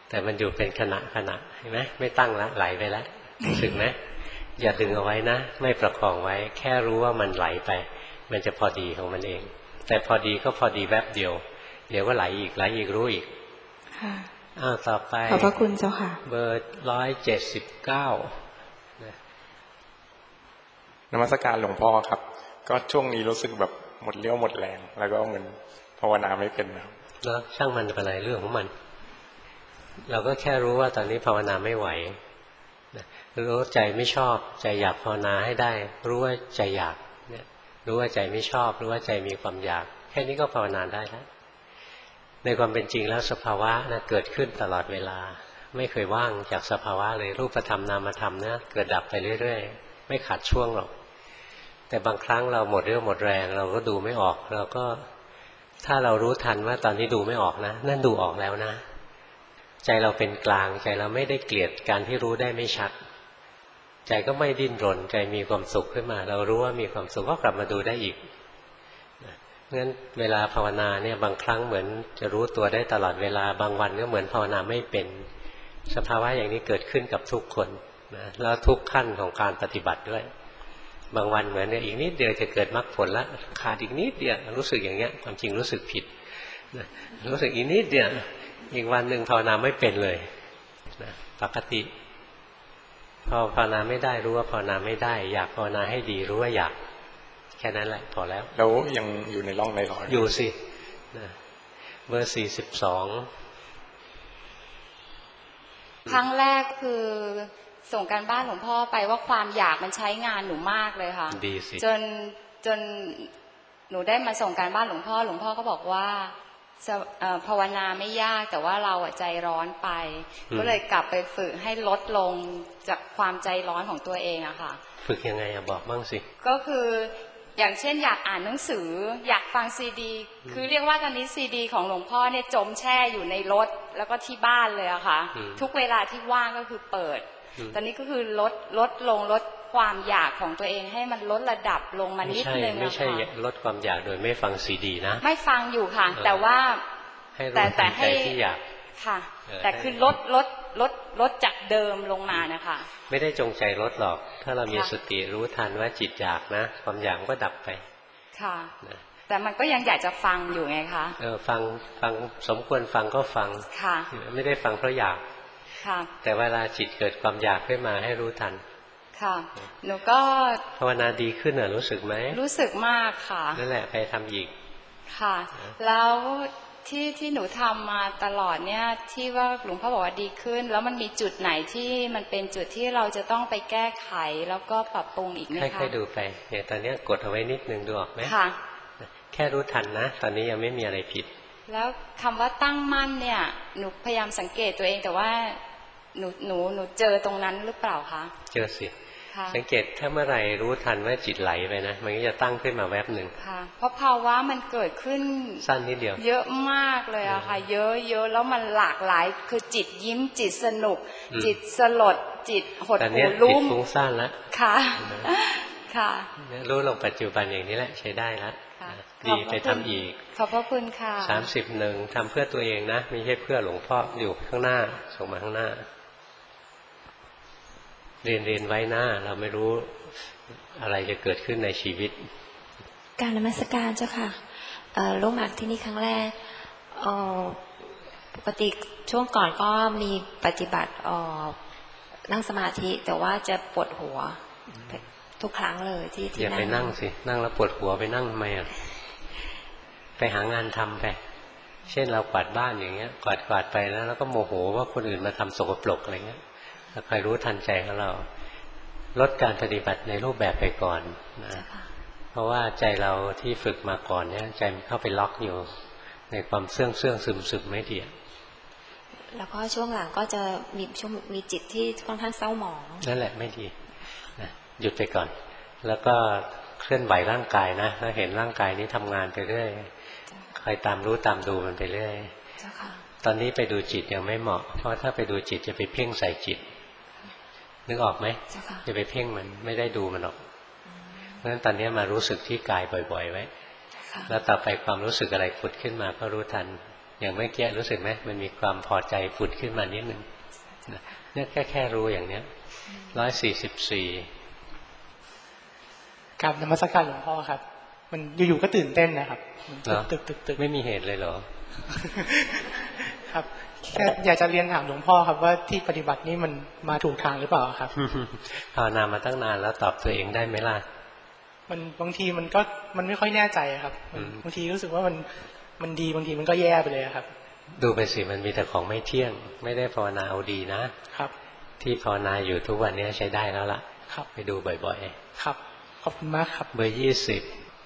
S1: แต่มันอยู่เป็นขณะขณะเห็นไหมไม่ตั้งละไหลไปแล้วรู้สึกไหมอย่าดึงเอาไว้นะไม่ประคองไว้แค่รู้ว่ามันไหลไปมันจะพอดีของมันเองแต่พอดีก็พอดีแวบเดียวเดี๋ยวก็ไหลอีกไหลอีกรู้อีก
S14: ค่ะ
S1: อ้าวต่อไป
S14: ขอบพระคุณเจ้าค่ะ
S1: เบอร์ร้อยเจ็ดสิบเก้า
S15: นมัสการหลวงพ่อครับก็ช่วงนี้รู้สึกแบบหมดเรี่ยวหมดแรงแล้วก็เหมือนภาวนาไม่เป็นนะครับ
S1: แล้วช่างมันเป็นอะไรเรื่องของมันเราก็แค่รู้ว่าตอนนี้ภาวนาไม่ไหวรู้ใจไม่ชอบใจอยากภาวนาให้ได้รู้ว่าใจอยากเนี่ยรู้ว่าใจไม่ชอบรู้ว่าใจมีความอยากแค่นี้ก็ภาวนาได้แล้วในความเป็นจริงแล้วสภาวะนะเกิดขึ้นตลอดเวลาไม่เคยว่างจากสภาวะเลยรูปธรรมนามธรรมนะเกิดดับไปเรื่อยๆไม่ขาดช่วงหรอกแต่บางครั้งเราหมดเรี่ยวหมดแรงเราก็ดูไม่ออกเราก็ถ้าเรารู้ทันว่าตอนนี้ดูไม่ออกนะนั่นดูออกแล้วนะใจเราเป็นกลางใจเราไม่ได้เกลียดการที่รู้ได้ไม่ชัดใจก็ไม่ดิ้นรนใจมีความสุขขึ้นมาเรารู้ว่ามีความสุขก็กลับมาดูได้อีกงั้นเวลาภาวนาเนี่ยบางครั้งเหมือนจะรู้ตัวได้ตลอดเวลาบางวันก็เหมือนภาวนาไม่เป็นสภาวะอย่างนี้เกิดขึ้นกับทุกคนนะแล้วทุกขั้นของการปฏิบัติด้วยบางวันเหมือนเนี่ยอีกนิดเดียวจะเกิดมรรคผลละขาดอีกนิดเดียวรู้สึกอย่างเงี้ยความจริงรู้สึกผิดนะรู้สึกอีกนิดเดียวอีกวันหนึ่งภาวนาไม่เป็นเลยนะปกติพอภาวนาไม่ได้รู้ว่าภาวนาไม่ได้อยากภาวนาให้ดีรู้ว่าอยากแค่นั้นแหละพอแล้ว
S15: แล้วยังอยู่ในร่องในรอย
S1: อยู่สินะเบอร์สี่สิบสอง
S16: ครั้งแรกคือส่งการบ้านหลวงพ่อไปว่าความอยากมันใช้งานหนูมากเลยค่ะ
S1: ดีสิ
S16: จนจนหนูได้มาส่งการบ้านหลวงพ่อหลวงพ่อก็บอกว่าภาวนาไม่ยากแต่ว่าเราใจร้อนไปก็เลยกลับไปฝึกให้ลดลงจากความใจร้อนของตัวเองอะค่ะ
S1: ฝึกยังไงอะบอกบ้างสิ
S16: ก็คืออย่างเช่นอยากอ่านหนังสืออยากฟังซีดีคือเรียกว่าตอนนี้ซีดีของหลวงพ่อเนี่ยจมแช่อยู่ในรถแล้วก็ที่บ้านเลยอะค่ะทุกเวลาที่ว่างก็คือเปิดตอนนี้ก็คือลดลดลงลดความอยากของตัวเองให้มันลดระดับลงมานิดนึงนะคะ
S1: ไม่ใช่ลดความอยากโดยไม่ฟังซีดีนะ
S16: ไม่ฟังอยู่ค่ะแต่ว่า
S1: แต่แต่ให้ที่อยาก
S16: ค่ะแต่คือลดลดลดลดจากเดิมลงมานะคะ
S1: ไม่ได้จงใจลดหรอกถ้าเรามีสติรู้ทันว่าจิตอยากนะความอยากก็ดับไป
S16: ค่ะแต่มันก็ยังอยากจะฟังอยู่ไงคะ
S1: เออฟังฟังสมควรฟังก็ฟัง
S16: ค่ะ
S1: ไม่ได้ฟังเพราะอยาก
S16: ค่ะ
S1: แต่เวลาจิตเกิดความอยากขึ้นมาให้รู้ทัน
S16: ค่ะหนูก็
S1: ภาวนาดีขึ้นเหรอรู้สึกไหม
S16: รู้สึกมากค่ะ
S1: นั่นแหละไปทำอีก
S16: ค่ะแล้วที่ที่หนูทำมาตลอดเนี่ยที่ว่าหลวงพ่อบอกว่าดีขึ้นแล้วมันมีจุดไหนที่มันเป็นจุดที่เราจะต้องไปแก้ไขแล้วก็ปรับปรุงอีกไหมคะ
S1: ค่อยๆดูไปเนี่ยตอนนี้กดเอาไว้นิดนึงดูออกไหม
S16: ค่ะ
S1: แค่รู้ทันนะตอนนี้ยังไม่มีอะไรผิด
S16: แล้วคำว่าตั้งมั่นเนี่ยหนูพยายามสังเกตตัวเองแต่ว่าหนูหนูหนูเจอตรงนั้นหรือเปล่าคะ
S1: เจอสิสังเกตถ้าเมื่อไหร่รู้ทันว่าจิตไหลไปนะมันก็จะตั้งขึ้นมาแวบหนึ่ง
S16: ค่ะเพราะภาวะมันเกิดขึ้น
S1: สั้นนิดเดียว
S16: เยอะมากเลยอะค่ะเยอะเยอะแล้วมันหลากหลายคือจิตยิ้มจิตสนุกจิตสลดจิตหดหู่
S1: ลุ่มจิตฟุ้งซ่านแล้ว
S16: ค่ะค่ะ
S1: รู้ลงปัจจุบันอย่างนี้แหละใช้ได้แล้วดีไปทำอีก
S16: ขอบพระคุณค่ะ
S1: สามสิบหนึ่งทำเพื่อตัวเองนะไม่ใช่เพื่อหลวงพ่ออยู่ข้างหน้าส่งมาข้างหน้าเรียนเรียนไว้หน้าเราไม่รู้อะไรจะเกิดขึ้นในชีวิต
S17: การนมัสการเจ้าค่ะลงมาที่นี่ครั้งแรกปกติช่วงก่อนก็มีปฏิบัตินั่งสมาธิแต่ว่าจะปวดหัวทุกครั้งเลยที่ที่
S1: อย่าไปนั่งสินั่งแล้วปวดหัวไปนั่งทำไมอ่ะไปหางานทำไปเช่นเรากวาดบ้านอย่างเงี้ยกวาดกวาดไปแล้วแล้วก็โมโหว่าคนอื่นมาทำสกปรกอะไรเงี้ยถ้าใครรู้ทันใจของเราลดการปฏิบัติในรูปแบบไปก่อนนะเพราะว่าใจเราที่ฝึกมาก่อนเนี่ยใจมันเข้าไปล็อกอยู่ในความเสื่องเสื่องซึมซึมไม่ดี
S17: แล้วก็ช่วงหลังก็จะมีช่วงมีจิตที่ค่อนข้างเศร้าหมอง
S1: นั่นแหละไม่ดีนะหยุดไปก่อนแล้วก็เคลื่อนไหวร่างกายนะแล้วเห็นร่างกายนี้ทำงานไปเรื่อยคอยตามรู้ตามดูมันไปเรื่อยตอนนี้ไปดูจิตยังไม่เหมาะเพราะถ้าไปดูจิตจะไปเพ่งใส่จิตนึกออกไหมจะไปเพ่งมันไม่ได้ดูมันหรอกเพราะฉะนั้นตอนนี้มารู้สึกที่กายบ่อยๆไว้แล้วต่อไปความรู้สึกอะไรผุดขึ้นมาก็รู้ทันอย่างเมื่อกี้รู้สึกไหมมันมีความพอใจผุดขึ้นมานิดนึงเนี่ยแค่แค่รู้อย่างเนี้ยร้อยสี่สิบสี่
S5: กับนมัสการหลวงพ่อครับมันอยู่ๆก็ตื่นเต้นนะครับตึกตึกตึก
S1: ไม่มีเหตุเลยเหรอ
S5: ครับแค่อยากจะเรียนถามหลวงพ่อครับว่าที่ปฏิบัตินี้มันมาถูกทางหรือเปล่าครับ
S1: ภาวนามาตั้งนานแล้วตอบตัวเองได้ไหมล่ะ
S5: มันบางทีมันก็มันไม่ค่อยแน่ใจครับบางทีรู้สึกว่ามันมันดีบางทีมันก็แย่ไปเลยครับ
S1: ดูไปสิมันมีแต่ของไม่เที่ยงไม่ได้ภาวนาเอาดีนะครับที่ภาวนาอยู่ทุกวันนี้ใช้ได้แล้วล่ะ
S5: ครับ
S1: ไปดูบ่อย
S5: ๆครับขอบคุณมากครับ
S1: เบอร์ยี่สิบ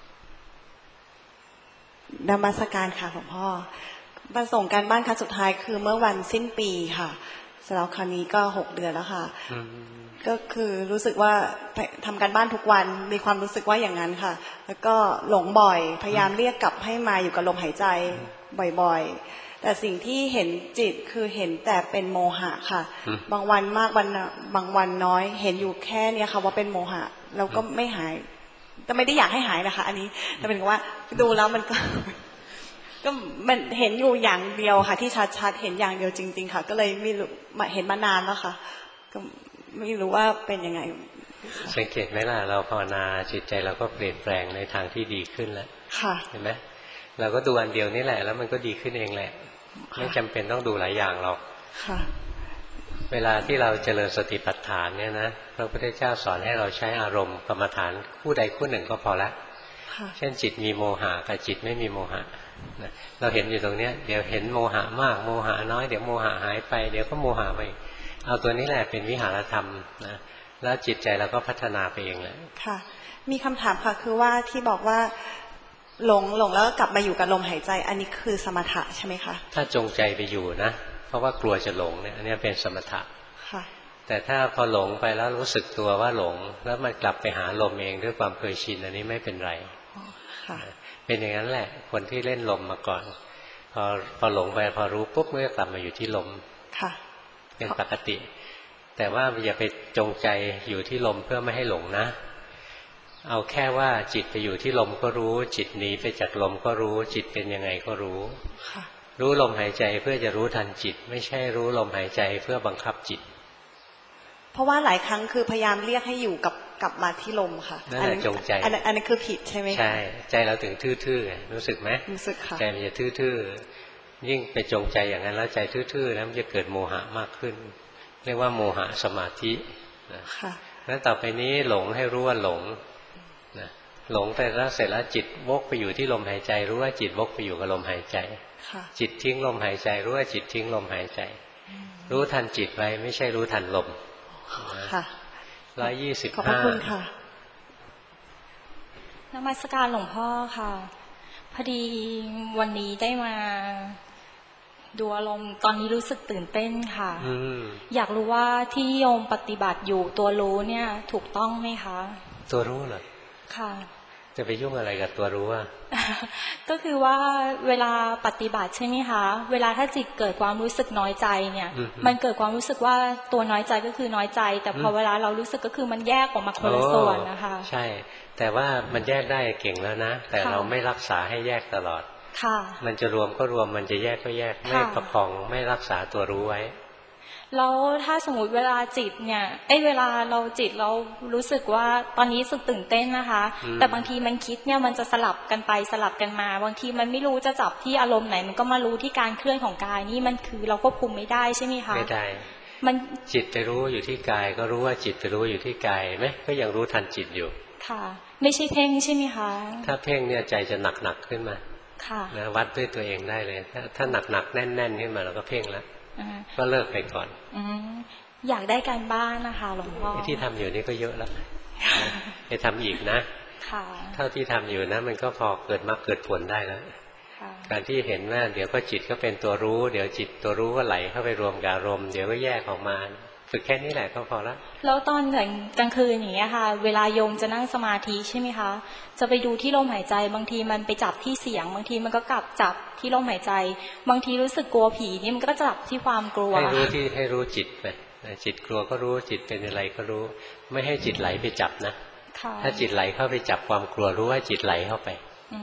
S18: นมัสการค่ะหลวงพ่อประสงค์การบ้านครั้งสุดท้ายคือเมื่อวันสิ้นปีค่ะสำหรับคราวนี้ก็หกเดือนแล้วค่ะก็คือรู้สึกว่าทำการบ้านทุกวันมีความรู้สึกว่าอย่างนั้นค่ะแล้วก็หลงบ่อยพยายามเรียกกลับให้มาอยู่กับลมหายใจบ่อยๆแต่สิ่งที่เห็นจิตคือเห็นแต่เป็นโมหะค่ะบางวันมากวันบางวันน้อยเห็นอยู่แค่นี้ค่ะว่าเป็นโมหะแล้วก็ไม่หายแต่ไม่ได้อยากให้หายนะคะอันนี้แต่เป็นว่าดูแล้วมันก็ก็มันเห็นอยู่อย่างเดียวค่ะที่ชัดๆเห็นอย่างเดียวจริงๆค่ะก็เลยไม่รู้เห็นมานานแล้วค่ะก็ไม่รู้ว่าเป็นยังไง
S1: สังเกตไหมล่ะเราภาวนาจิตใจเราก็เปลี่ยนแปลงในทางที่ดีขึ้นแล้ว
S18: ค่ะ
S1: เห็นไหมเราก็ดูอันเดียวนี่แหละแล้วมันก็ดีขึ้นเองแหละไม่จำเป็นต้องดูหลายอย่างหรอก
S18: ค่ะ
S1: เวลาที่เราเจริญสติปัฏฐานเนี่ยนะพระพุทธเจ้าสอนให้เราใช้อารมณ์กรรมฐานคู่ใดคู่หนึ่งก็พอละเช่นจิตมีโมหะกับจิตไม่มีโมหะเราเห็นอยู่ตรงเนี้ยเดี๋ยวเห็นโมหะมากโมหะน้อยเดี๋ยวโมหะหายไปเดี๋ยวก็โมหะไปเอาตัวนี้แหละเป็นวิหารธรรมนะแล้วจิตใจเราก็พัฒนาไปเองแหละ
S18: ค่ะมีคำถามค่ะคือว่าที่บอกว่าหลงหลงแล้วก็กลับมาอยู่กับลมหายใจอันนี้คือสมถะใช่ไหมคะ
S1: ถ้าจงใจไปอยู่นะเพราะว่ากลัวจะหลงเนี่ยอันนี้เป็นสมถะ
S18: ค่ะ
S1: แต่ถ้าพอหลงไปแล้วรู้สึกตัวว่าหลงแล้วมันกลับไปหาลมเองด้วยความเคยชินอันนี้ไม่เป็นไร
S18: ค่ะ
S1: เป็นอย่างนั้นแหละคนที่เล่นลมมาก่อนพอพอหลงไปพอรู้ปุ๊บก็กลับมาอยู่ที่ลม
S18: ค่ะ
S1: เป็นปกติแต่ว่าอย่าไปจงใจอยู่ที่ลมเพื่อไม่ให้หลงนะเอาแค่ว่าจิตไปอยู่ที่ลมก็รู้จิตหนีไปจากลมก็รู้จิตเป็นยังไงก็รู้รู้ลมหายใจเพื่อจะรู้ทันจิตไม่ใช่รู้ลมหายใจเพื่อบังคับจิต
S18: เพราะว่าหลายครั้งคือพยายามเรียกให้อยู่กับกลับมาที่ลมค่ะ
S1: นั่นแหละจงใจ
S18: อันนั้นอันนั้นคือผิดใช่ไหม
S1: ใช่ใจเราถึงทื่อๆรู้สึกไหม
S18: รู้สึกค่ะ
S1: ใจมันจะทื่อๆยิ่งไปจงใจอย่างนั้นแล้วใจทื่อๆแล้วมันจะเกิดโมหะมากขึ้นเรียกว่าโมหะสมาธิ
S18: ค่ะ
S1: แล้วต่อไปนี้หลงให้รู้ว่าหลงนะหลงไปแล้วเสร็จแล้วจิตวกไปอยู่ที่ลมหายใจรู้ว่าจิตวกไปอยู่กับลมหายใจจิตทิ้งลมหายใจรู้ว่าจิตทิ้งลมหายใจรู้ทันจิตไว้ไม่ใช่รู้ทันลม
S18: ค่ะ
S1: ร้อยยี่สิบห้า
S18: ขอบพระคุณค่ะ
S19: นมัสการหลวงพ่อค่ะพอดีวันนี้ได้มาดูอารมณ์ตอนนี้รู้สึกตื่นเต้นค่ะอยากรู้ว่าที่โยมปฏิบัติอยู่ตัวรู้เนี่ยถูกต้องไหมคะ
S1: ตัวรู้เหรอ
S19: ค่ะ
S1: จะไปยุ่งอะไรกับตัวรู้อ่ะ
S19: ก็คือว่าเวลาปฏิบัติใช่ไหมคะเวลาถ้าจิตเกิดความรู้สึกน้อยใจเนี่ยมันเกิดความรู้สึกว่าตัวน้อยใจก็คือน้อยใจแต่พอเวลาเรารู้สึกก็คือมันแยกออกมาคนละส่วนนะคะ
S1: ใช่แต่ว่ามันแยกได้เก่งแล้วนะแต่เราไม่รักษาให้แยกตลอด
S19: ค่ะ
S1: มันจะรวมก็รวมมันจะแยกก็แยกไม่ประคองไม่รักษาตัวรู้ไว้
S19: แล้วถ้าสมมติเวลาจิตเนี่ยไอ้เวลาเราจิตเรารู้สึกว่าตอนนี้รู้สึกตื่นเต้นนะคะแต่บางทีมันคิดเนี่ยมันจะสลับกันไปสลับกันมาบางทีมันไม่รู้จะจับที่อารมณ์ไหนมันก็มารู้ที่การเคลื่อนของกายนี่มันคือเราควบคุมไม่ได้ใช่ไหมคะ
S1: ไม่ได้
S19: มัน
S1: จิตไปรู้อยู่ที่กายก็รู้ว่าจิตไปรู้อยู่ที่กายไหมก็ยังรู้ทันจิตอยู่
S19: ค่ะไม่ใช่เพ่งใช่ไหมคะ
S1: ถ้าเพ่งเนี่ยใจจะหนักหนักขึ้นมา
S19: ค่ะ
S1: นะวัดด้วยตัวเองได้เลยถ้าถ้าหนักหนักแน่นแน่นขึ้นมาเราก็เพ่งแล้วก็เลิกไปก่อน
S19: อยากได้การบ้านนะคะหลวงพ่อ
S1: ที่ทำอยู่นี่ก็เยอะแล้วไปทำอีกนะเท่าที่ทำอยู่นะมันก็พอเกิดมรรคเกิดผลได้แล้วการที่เห็นว่าเดี๋ยวก็จิตก็เป็นตัวรู้เดี๋ยวจิตตัวรู้ก็ไหลเข้าไปรวมกับอารมณ์เดี๋ยวก็แยกออกมาฝึกแค่นี้แหละก็พอละ
S19: แล้วตอนกลางคืนอย่างเงี้ยค่ะเวลาโยมจะนั่งสมาธิใช่ไหมคะจะไปดูที่ลมหายใจบางทีมันไปจับที่เสียงบางทีมันก็กลับจับที่ลมหายใจบางทีรู้สึกกลัวผีนี่มันก็จับที่ความกลัว
S1: ให้รู้ที่ให้รู้จิตไปจิตกลัวก็รู้จิตเป็นอะไรก็รู้ไม่ให้จิตไหลไปจับนะถ้าจิตไหลเข้าไปจับความกลัวรู้ว่าจิตไหลเข้าไป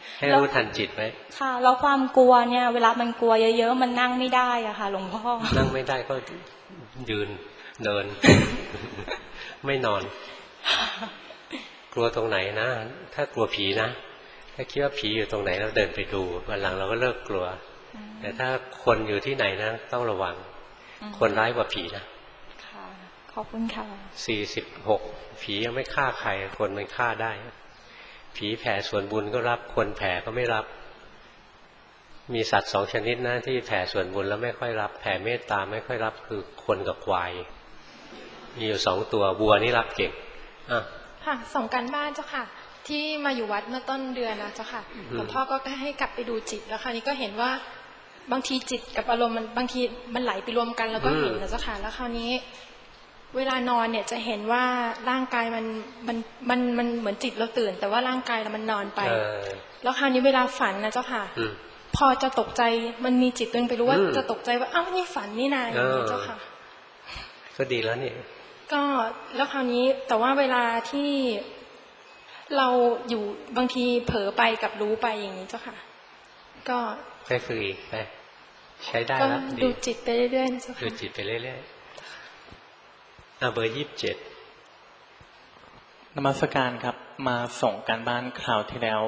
S1: ให้รู้ทันจิตไว้
S19: ค่ะแล้วความกลัวเนี่ยเวลามันกลัวเยอะๆมันนั่งไม่ได้อะค่ะหลวงพ่อ
S1: นั่งไม่ได้ก็ยืนเดิน ไม่นอน กลัวตรงไหนนะถ้ากลัวผีนะถ้าคิดว่าผีอยู่ตรงไหนเราเดินไปดูวันหลังเราก็เลิกกลัวแต่ถ้าคนอยู่ที่ไหนนะต้องระวังคนร้ายกว่าผีนะ
S19: ค่ะขอบคุณค่ะ
S1: สี่สิบหกผียังไม่ฆ่าใครคนมันฆ่าได้ผีแผ่ส่วนบุญก็รับคนแผ่ก็ไม่รับมีสัตว์สองชนิดนะที่แผ่ส่วนบุญแล้วไม่ค่อยรับแผ่เมตตาไม่ค่อยรับคือคนกับควายมีอยู่สองตัววัวนี่รับเก่งอ่ะ
S20: ค่ะส่งการบ้านเจ้าค่ะที่มาอยู่วัดเมื่อต้นเดือนนะเจ้าค่ะหลวงพ่อก็ให้กลับไปดูจิตแล้วคราวนี้ก็เห็นว่าบางทีจิตกับอารมณ์มันบางทีมันไหลไปรวมกันแล้วก็เห็นนะเจ้าค่ะแล้วคราวนี้เวลานอนเนี่ยจะเห็นว่าร่างกายมันมันมันมันเหมือนจิตเราตื่นแต่ว่าร่างกายเรามันนอนไปแล้วคราวนี้เวลาฝันนะเจ้าค่ะพอจะตกใจมันมีจิตตัวเองไปรู้ว่าจะตกใจว่าอ้าวนี่ฝันนี่นายเจ้าค่ะ
S1: ก็ดีแล้วนี่
S20: ก็แล้วคราวนี้แต่ว่าเวลาที่เราอยู่บางทีเผลอไปกับรู้ไปอย่างนี้เจ้าค่ะก็
S1: ไปฝึกอีกไปใช้ได้แล้ว
S20: ดูจิตไปเรื่อยๆเจ้าค่ะ
S1: ดูจิตไปเรื่อยๆเอาเบอร์ยี่สิบเจ็ด
S21: นมัสการครับมาส่งการบ้านคราวที่แล้ว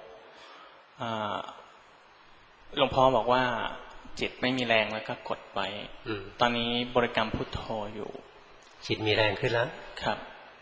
S21: หลวงพ่อบอกว่าจิตไม่มีแรงแล้วก็กดไว้ตอนนี้บริกรรมพุทโธอยู่
S1: จิตมีแรงขึ้นแล้ว
S21: ครับ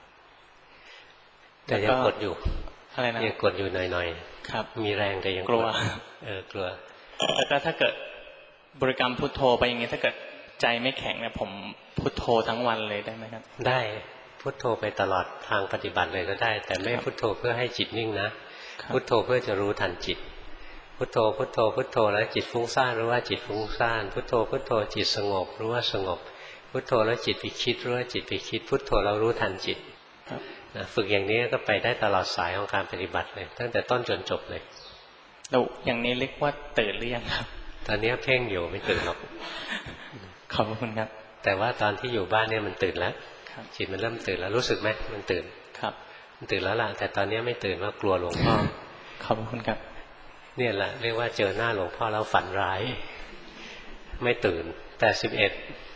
S1: แต่ยังกดอยู่
S21: อะไรนะ
S1: ยังกดอยู่หน่อยๆ
S21: ครับ
S1: มีแรงแต่ยัง
S21: กลัว
S1: เออกลัว
S21: แล้วก็ถ้าเกิดบริกรรมพุทโธไปอย่างนี้ถ้าเกิดใจไม่แข็งเนี่ยผมพุทโธทั้งวันเลยได้ไหมครับ
S1: ได้พุทโธไปตลอดทางปฏิบัติเลยก็ได้แต่ไม่พุทโธเพื่อให้จิตนิ่งนะพุทโธเพื่อจะรู้ทันจิตพุทโธพุทโธพุทโธแล้วจิตฟุ้งซ่านรู้ว่าจิตฟุ้งซ่านพุทโธพุทโธจิตสงบรู้ว่าสงบพุทโธแล้วจิตไปคิดรู้ว่าจิตไปคิดพุทโธเรารู้ทันจิตนะฝึกอย่างนี้ก็ไปได้ตลอดสายของการปฏิบัติเลยตั้งแต่ต้นจนจบเลย
S21: เราอย่างนี้เรียกว่าตื่นหรือยังครับ
S1: ตอนนี้เพ่งอยู่ไม่ตื่นหรอก
S21: ขอบคุณครับ
S1: แต่ว่าตอนที่อยู่บ้านเนี่ยมันตื่นแล้วจิตมันเริ่มตื่นแล้วรู้สึกไหมมันตื่น
S21: ครับ
S1: มันตื่นแล้วล่ะแต่ตอนนี้ไม่ตื่นว่ากลัวหลวงพ่อ
S21: ขอบคุณครับ
S1: เนี่ยแหละเรียกว่าเจอหน้าหลวงพ่อแล้วฝันร้ายไม่ตื่นแต่สิบเอ็ด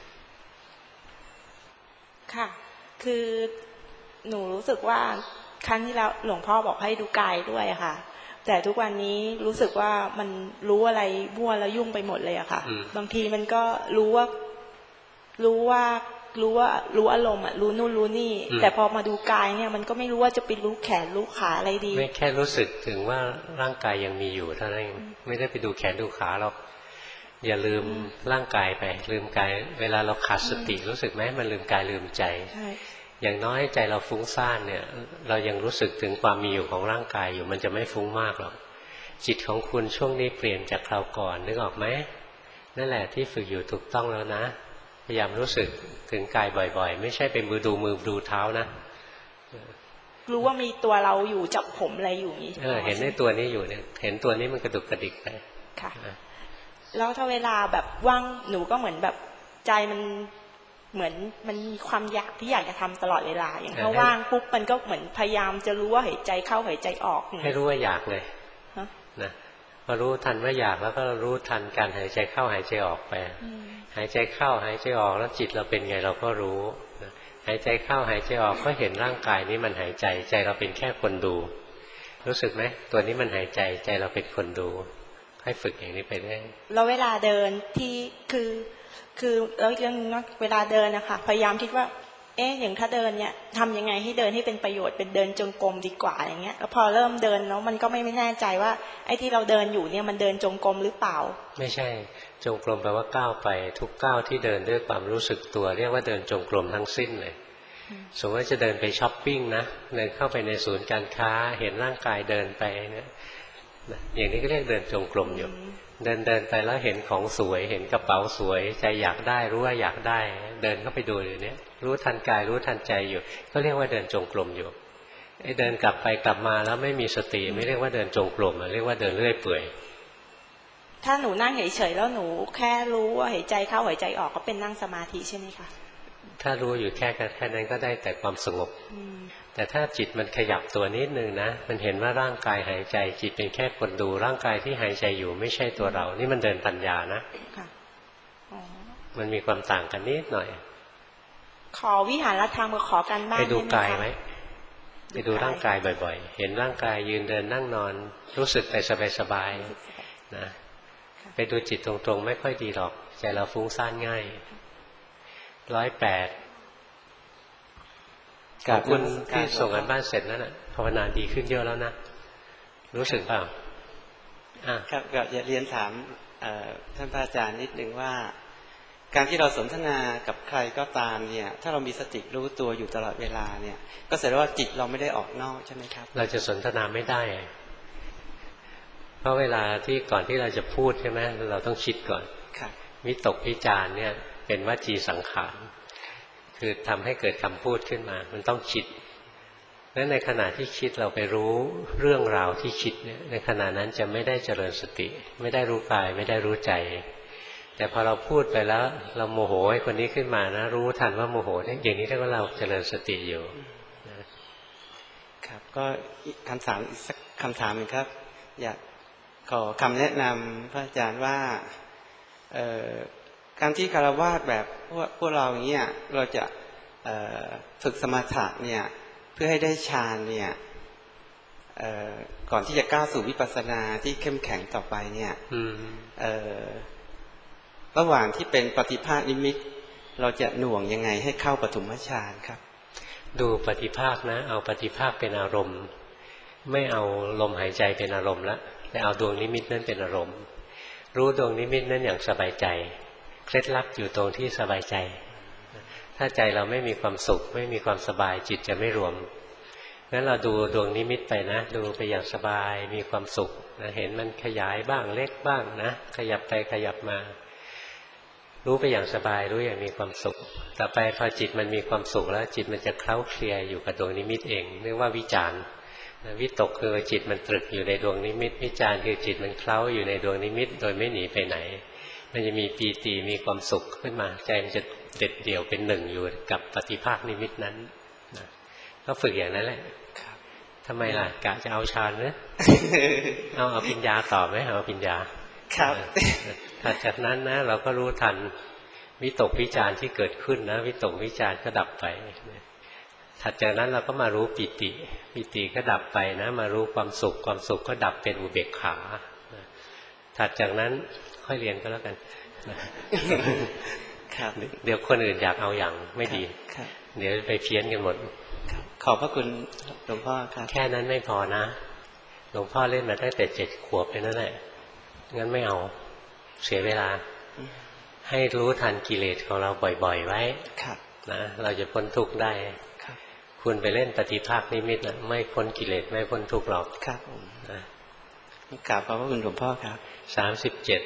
S12: ค่ะคือหนูรู้สึกว่าครั้งที่แล้วหลวงพ่อบอกให้ดูกายด้วยค่ะแต่ทุกวันนี้รู้สึกว่ามันรู้อะไรมั่วแล้วยุ่งไปหมดเลยอะค่ะบางทีมันก็รู้ว่ารู้ว่ารู้ว่ารู้อารมณ์อะรู้นู่นรู้นี่แต่พอมาดูกายเนี่ยมันก็ไม่รู้ว่าจะไปรู้แขนรู้ขาอะไรดี
S1: ไม่แค่รู้สึกถึงว่าร่างกายยังมีอยู่เท่านั้นเองไม่ได้ไปดูแขนดูขาหรอกอย่าลืมร่างกายไปลืมกายเวลาเราขาดสติรู้สึกไหมมันลืมกายลืมใจอย่างน้อยใจเราฟุ้งซ่านเนี่ยเรายังรู้สึกถึงความมีอยู่ของร่างกายอยู่มันจะไม่ฟุ้งมากหรอกจิตของคุณช่วงนี้เปลี่ยนจากคราวก่อนนึกออกไหมนั่นแหละที่ฝึกอยู่ถูกต้องแล้วนะพยายามรู้สึกถึงกายบ่อยๆไม่ใช่เป็นมือดูมือดูเท้านะ
S12: รู้ว่ามีตัวเราอยู่จับผมอะไรอยู่นี้
S1: เออเห็นในตัวนี้อยู่เนี่ยเห็นตัวนี้มันกระดุกกระดิกไป
S12: ค่ะแล้วถ้าเวลาแบบว่างหนูก็เหมือนแบบใจมันเหมือนมันมีความอยากที่อยากจะทำตลอดเวลาอย่างถ้าว่างปุ๊บมันก็เหมือนพยายามจะรู้ว่าหายใจเข้าหายใจออก
S1: ให้รู้ว่าอยากเลยนะพอรู้ทันว่าอยากแล้วก็รู้ทันการหายใจเข้าหายใจออกไปหายใจเข้าหายใจออกแล้วจิตเราเป็นไงเราก็รู้หายใจเข้าหายใจออกก็เห็นร่างกายนี้มันหายใจใจเราเป็นแค่คนดูรู้สึกไหมตัวนี้มันหายใจใจเราเป็นคนดูให้ฝึกอย่างนี้ไปได้
S12: แล้วเวลาเดินที่คือคือแล้วยังเวลาเดินนะคะพยายามคิดว่าเอ๊ะอย่างถ้าเดินเนี่ยทำยังไงให้เดินให้เป็นประโยชน์เป็นเดินจงกรมดีกว่าอย่างเงี้ยแล้วพอเริ่มเดินแล้วมันก็ไม่ไม่แน่ใจว่าไอ้ที่เราเดินอยู่เนี่ยมันเดินจงกรมหรือเปล่า
S1: ไม่ใช่จงกรมแปลว่าก้าวไปทุกก้าวที่เดินด้วยความรู้สึกตัวเรียกว่าเดินจงกรมทั้งสิ้นเลยสมมติว่าจะเดินไปช้อปปิ้งนะเดินเข้าไปในศูนย์การค้าเห็นร่างกายเดินไปเนี่ยอย่างนี้ก็เรียกเดินจงกรมอยู่เดินเดินไปแล้วเห็นของสวยเห็นกระเป๋าสวยใจอยากได้รู้ว่าอยากได้เดินเข้าไปดูอยู่เนี่ยรู้ทันกายรู้ทันใจอยู่ก็เรียกว่าเดินจงกรมอยู่ไอ้เดินกลับไปกลับมาแล้วไม่มีสติไม่เรียกว่าเดินจงกรมเรียกว่าเดินเรื่อยเปื่อย
S12: ถ้ ถ้าหนูนั่งเฉยๆแล้วหนูแค่รู้ว่าหายใจเข้าหายใจออกก็เป็นนั่งสมาธิใช่ไหมคะ
S1: ถ้ารู้อยู่แค่แค่นั้นก็ได้แต่ความสงบแต่ถ้าจิตมันขยับตัวนิดนึงนะมันเห็นว่าร่างกายหายใจจิตเป็นแค่คนดูร่างกายที่หายใจอยู่ไม่ใช่ตัวเรานี่มันเดินปัญญานะมันมีความต่างกันนิดหน่อย
S18: ขอวิหารธรรมกับขอการบ้าน
S1: ไปดูกายไหมไปดูร่างกายบ่อยๆเห็นร่างกายยืนเดินนั่งนอนรู้สึกไปสบายๆนะไปดูจิตตรงๆไม่ค่อยดีหรอกใจเราฟุ้งซ่านง่ายร้อยแปดกับคุณที่ส่งกันบ้านเสร็จนั่นน่ะภาวนาดีขึ้นเยอะแล้วนะรู้สึกเปล่า
S2: ครับก็จะเรียนถามท่านพระอาจารย์นิดนึงว่าการที่เราสนทนากับใครก็ตามเนี่ยถ้าเรามีสติรู้ตัวอยู่ตลอดเวลาเนี่ยก็แสดงว่าจิตเราไม่ได้ออกนอกใช่ไหมครับ
S1: เราจะสนทนาไม่ได้เพราะเวลาที่ก่อนที่เราจะพูดใช่ไหมเราต้องคิดก่อนวิตกวิจารเนี่ยเป็นวจีสังขารคือทำให้เกิดคำพูดขึ้นมามันต้องคิดและในขณะที่คิดเราไปรู้เรื่องราวที่คิดเนี่ยในขณะนั้นจะไม่ได้เจริญสติไม่ได้รู้กายไม่ได้รู้ใจแต่พอเราพูดไปแล้วเราโมโหให้คนนี้ขึ้นมานะรู้ทันว่าโมโหอย่างนี้เรียกว่าเราเจริญสติอยู่
S2: ครับก็คำถามอีกสักคำถามหนึ่งครับอยากขอคำแนะนำพระอาจารย์ว่าการที่คารวะแบบพวกพวกเราเนี่ยเราจะฝึกสมถะเนี่ยเพื่อให้ได้ฌานเนี่ยก่อนที่จะก้าวสู่วิปัสสนาที่เข้มแข็งต่อไปเนี่ยระหว่างที่เป็นปฏิภาคนิมิตเราจะหน่วงยังไงให้เข้าปฐมฌานครับ
S1: ดูปฏิภาคนะเอาปฏิภาคเป็นอารมณ์ไม่เอาลมหายใจเป็นอารมณ์ละแต่เอาดวงนิมิตนั้นเป็นอารมณ์รู้ดวงนิมิตนั้นอย่างสบายใจเคล็ดลับอยู่ตรงที่สบายใจถ้าใจเราไม่มีความสุขไม่มีความสบายจิตจะไม่รวมงั้นเราดูดวงนิมิตไปนะดูไปอย่างสบายมีความสุขนะเห็นมันขยายบ้างเล็กบ้างนะขยับไปขยับมารู้ไปอย่างสบายรู้อย่างมีความสุขต่อไปพอจิตมันมีความสุขแล้วจิตมันจะเคล้าเคลียอยู่กับดวงนิมิตเองเรียกว่าวิจารณ์วิตกคือจิตมันตรึกอยู่ในดวงนิมิตวิจารณ์คือจิตมันเคล้าอยู่ในดวงนิมิตโดยไม่หนีไปไหนมันจะมีปีติมีความสุขขึ้นมาใจมันจะเด็ดเดี่ยวเป็นหนึ่งอยู่กับปฏิภาคนิมิตนั้นนะก็ฝึกอย่างนั้นแหละทำไมล่ะกะจะเอาฌานหรือ เอาเอาปัญญาต่อไหมเอาปัญญา
S2: ครับ
S1: ถัดจากนั้นนะเราก็รู้ทันวิตกวิจารที่เกิดขึ้นนะวิตกวิจารก็ดับไปถัดจากนั้นเราก็มารู้ปิติปิติก็ดับไปนะมารู้ความสุขความสุขก็ดับเป็นอุเบกขาถัดจากนั้นค่อยเรียนก็แล้วกัน
S2: ครับ
S1: เดี๋ยวคนอื่นอยากเอาอย่างไม่ดีเดี๋ยวไปเพี้ยนกันหมด
S2: ขอบพระคุณหลวงพ่อครับ
S1: แค่นั้นไม่พอนะหลวงพ่อเล่นมาตั้งแต่เจ็ดขวบเลยนั่นแหละงั้นไม่เอาเสียเวลาให้รู้ทันกิเลสของเราบ่อยๆไว้นะเราจะพ้นทุกข์ได้คุณไปเล่นปฏิภาคนิมิตไม่พ้นกิเลสไม่พ้นทุกข์หรอก
S2: ครับนะกราบขอบพระคุณหลวงพ่อครับ
S1: สามสิบเจ็ด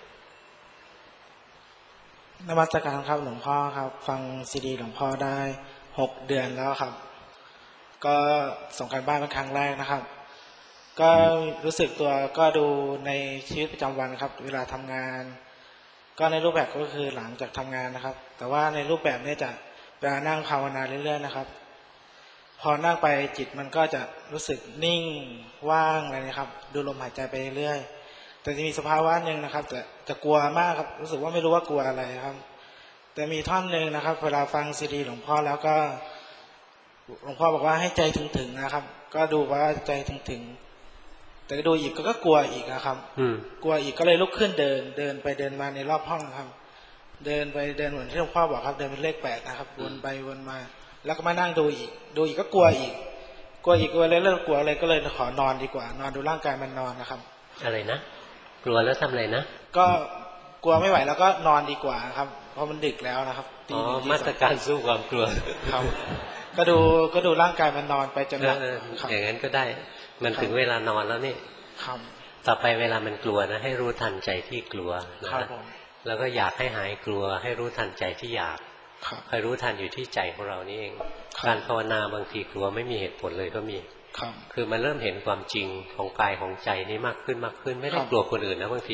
S22: นมัสการครับหลวงพ่อครับฟังซีดีหลวงพ่อได้หกเดือนแล้วครับก็ส่งการบ้านเป็นครั้งแรกนะครับก็รู้สึกตัวก็ดูในชีวิตประจำวันครับเวลาทำงานก็ในรูปแบบก็คือหลังจากทำงานนะครับแต่ว่าในรูปแบบนี้จะเวลานั่งภาวนาเรื่อยๆนะครับพอนั่งไปจิตมันก็จะรู้สึกนิ่งว่างอะไรนะครับดูลมหายใจไปเรื่อยๆแต่จะมีสภาวะหนึ่งนะครับแต่จะกลัวมากครับรู้สึกว่าไม่รู้ว่ากลัวอะไรครับแต่มีท่อนหนึ่งนะครับเวลาฟังซีดีหลวงพ่อแล้วก็หลวงพ่อบอกว่าให้ใจถึงๆนะครับก็ดูว่าใจถึงๆแต่ดูอีกก็กลัวอีกนะครับกลัวอีกก็เลยลุกขึ้นเดินเดินไปเดินมาในรอบห้องครับเดินไปเดินเหมือนที่หลวงพ่อบอกครับเดินเป็นเลขแปดนะครับวนไปวนมาแล้วก็มานั่งดูอีกดูอีกก็กลัวอีกกลัวอีกกลัวเลยเริ่มกลัวอะไรก็เลยขอนอนดีกว่านอนดูร่างกายมันนอนนะครับ
S1: อะไรนะกลัวแล้วทำอะไรนะ
S22: ก็กลัวไม่ไหวแล้วก็นอนดีกว่าครับเพราะมันดึกแล้วนะครับ
S1: อ๋อมาตรการสู้ความกลัว
S22: ครับก็ดูก็ดูร่างกายมันนอนไปจนหลับ
S1: อย่างนั้นก็ได้มันถึงเวลานอนแล้วนี่ต่อไปเวลามันกลัวนะให้รู้ทันใจที่กลัวนะแล้วก็อยากให้หายกลัวให้รู้ทันใจที่อยากคอยรู้ทันอยู่ที่ใจของเรานี่เองการภาวนาบางทีกลัวไม่มีเหตุผลเลยก็มีคือมันเริ่มเห็นความจริงของกายของใจนี้มากขึ้นมากขึ้นไม่ได้กลัวคนอื่นนะบางที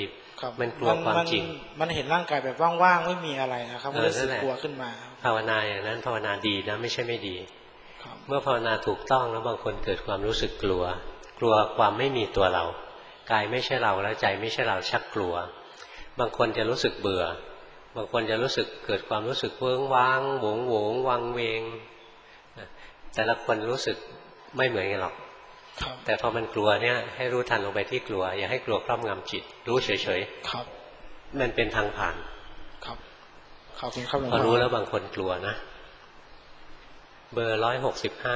S1: มันกลัวความจริง
S22: มันเห็นร่างกายแบบว่างๆไม่มีอะไรนะครับมันรู้สึกกลัวขึ้นมา
S1: ภาวนาอย่างนั้นภาวนาดีนะไม่ใช่ไม่ดีเมื่อภาวนาถูกต้องแล้วบางคนเกิดความรู้สึกกลัวกลัวความไม่มีตัวเรากายไม่ใช่เราแล้วใจไม่ใช่เราชักกลัวบางคนจะรู้สึกเบื่อบางคนจะรู้สึกเกิดความรู้สึกเวิ้งว้างโหวงโหวงวังเวงแต่ละคนรู้สึกไม่เหมือนกันหรอกแต่พอมันกลัวเนี่ยให้รู้ทันลงไปที่กลัวอย่าให้กลัวครอบงำจิตรู้เฉยๆมันเป็นทางผ่าน
S22: ครับขอบคุณครับหลวงพ่อ
S1: พอรู้แล้วบางคนกลัวนะเบอร์ร้อยหกสิบห้าน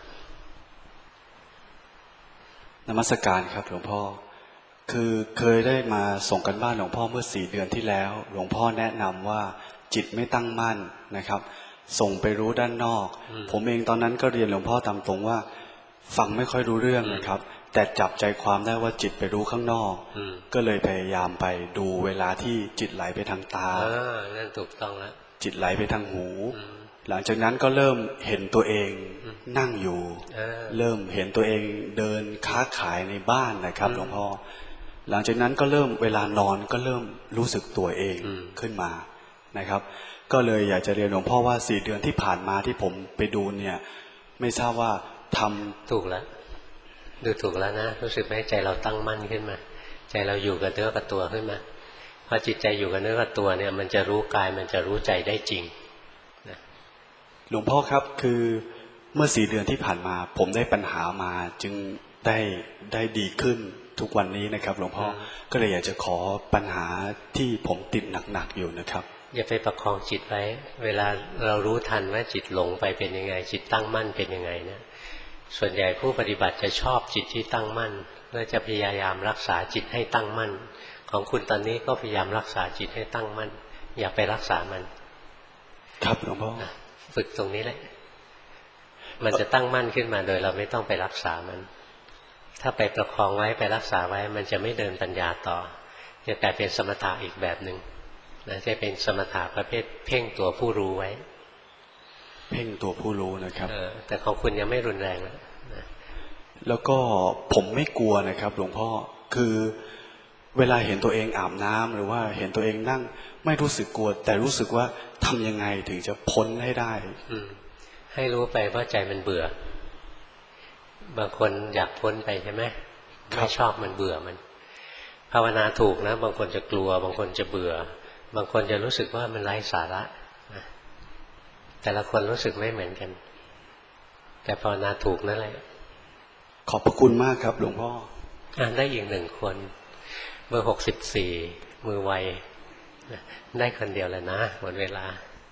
S3: มัสการครับหลวงพ่อคือเคยได้มาส่งกันบ้านหลวงพ่อเมื่อสี่เดือนที่แล้วหลวงพ่อแนะนำว่าจิตไม่ตั้งมั่นนะครับส่งไปรู้ด้านนอกผมเองตอนนั้นก็เรียนหลวงพ่อตามตรงว่าฟังไม่ค่อยรู้เรื่องนะครับแต่จับใจความได้ว่าจิตไปรู้ข้างนอกก็เลยพยายามไปดูเวลาที่จิตไหลไปทางตา
S1: อ่านั่นถูกต้องแล้ว
S3: จิตไหลไปทางหูหลังจากนั้นก็เริ่มเห็นตัวเองนั่งอยู่เริ่มเห็นตัวเองเดินค้าขายในบ้านนะครับหลวงพ่อหลังจากนั้นก็เริ่มเวลานอนก็เริ่มรู้สึกตัวเองขึ้นมานะครับก็เลยอยากจะเรียนหลวงพ่อว่าสี่เดือนที่ผ่านมาที่ผมไปดูเนี่ยไม่ทราบว่าทำ
S1: ถูกแล้วดูถูกแล้วนะรู้สึกไหมใจเราตั้งมั่นขึ้นมาใจเราอยู่กับเนื้อกับตัวขึ้นมาพอจิตใจอยู่กับเนื้อกับตัวเนี่ยมันจะรู้กายมันจะรู้ใจได้จริงนะ
S3: หลวงพ่อครับคือเมื่อสี่เดือนที่ผ่านมาผมได้ปัญหามาจึงได้ได้ดีขึ้นทุกวันนี้นะครับหลวงพ่อก็เลยอยากจะขอปัญหาที่ผมติดหนักๆอยู่นะครับ
S1: อย่าไปประคองจิตไว้เวลาเรารู้ทันว่าจิตหลงไปเป็นยังไงจิตตั้งมั่นเป็นยังไงนะส่วนใหญ่ผู้ปฏิบัติจะชอบจิตที่ตั้งมั่นและจะพยายามรักษาจิตให้ตั้งมั่นของคุณตอนนี้ก็พยายามรักษาจิตให้ตั้งมั่นอย่าไปรักษามัน
S3: ครับหลวงพ่อ
S1: ฝึกตรงนี้แหละมันจะตั้งมั่นขึ้นมาโดยเราไม่ต้องไปรักษามันถ้าไปประคองไว้ไปรักษาไว้มันจะไม่เดินปัญญาต่อจะกลายเป็นสมถะอีกแบบหนึ่งนะจะเป็นสมถะประเภทเพ่งตัวผู้รู้ไว้
S3: เพ่งตัวผู้รู้นะครับ
S1: แต่ของคุณยังไม่รุนแรงนะ
S3: แล้วก็ผมไม่กลัวนะครับหลวงพ่อคือเวลาเห็นตัวเองอาบน้ำหรือว่าเห็นตัวเองนั่งไม่รู้สึกกลัวแต่รู้สึกว่าทำยังไงถึงจะพ้นให้ได้
S1: ให้รู้ไปว่าใจมันเบื่อบางคนอยากพ้นไปใช่ไหมไม่ชอบมันเบื่อมันภาวนาถูกนะบางคนจะกลัวบางคนจะเบื่อบางคนจะรู้สึกว่ามันไร้สาระนะแต่ละคนรู้สึกไม่เหมือนกันแต่ภาวนาถูกนั่นแหละ
S3: ขอบพระคุณมากครับหลวงพ่อ
S1: อ่านได้อีกหนึ่งคนเบอร์หกสิบสี่มือไวได้คนเดียวแล้วนะหมดเวลา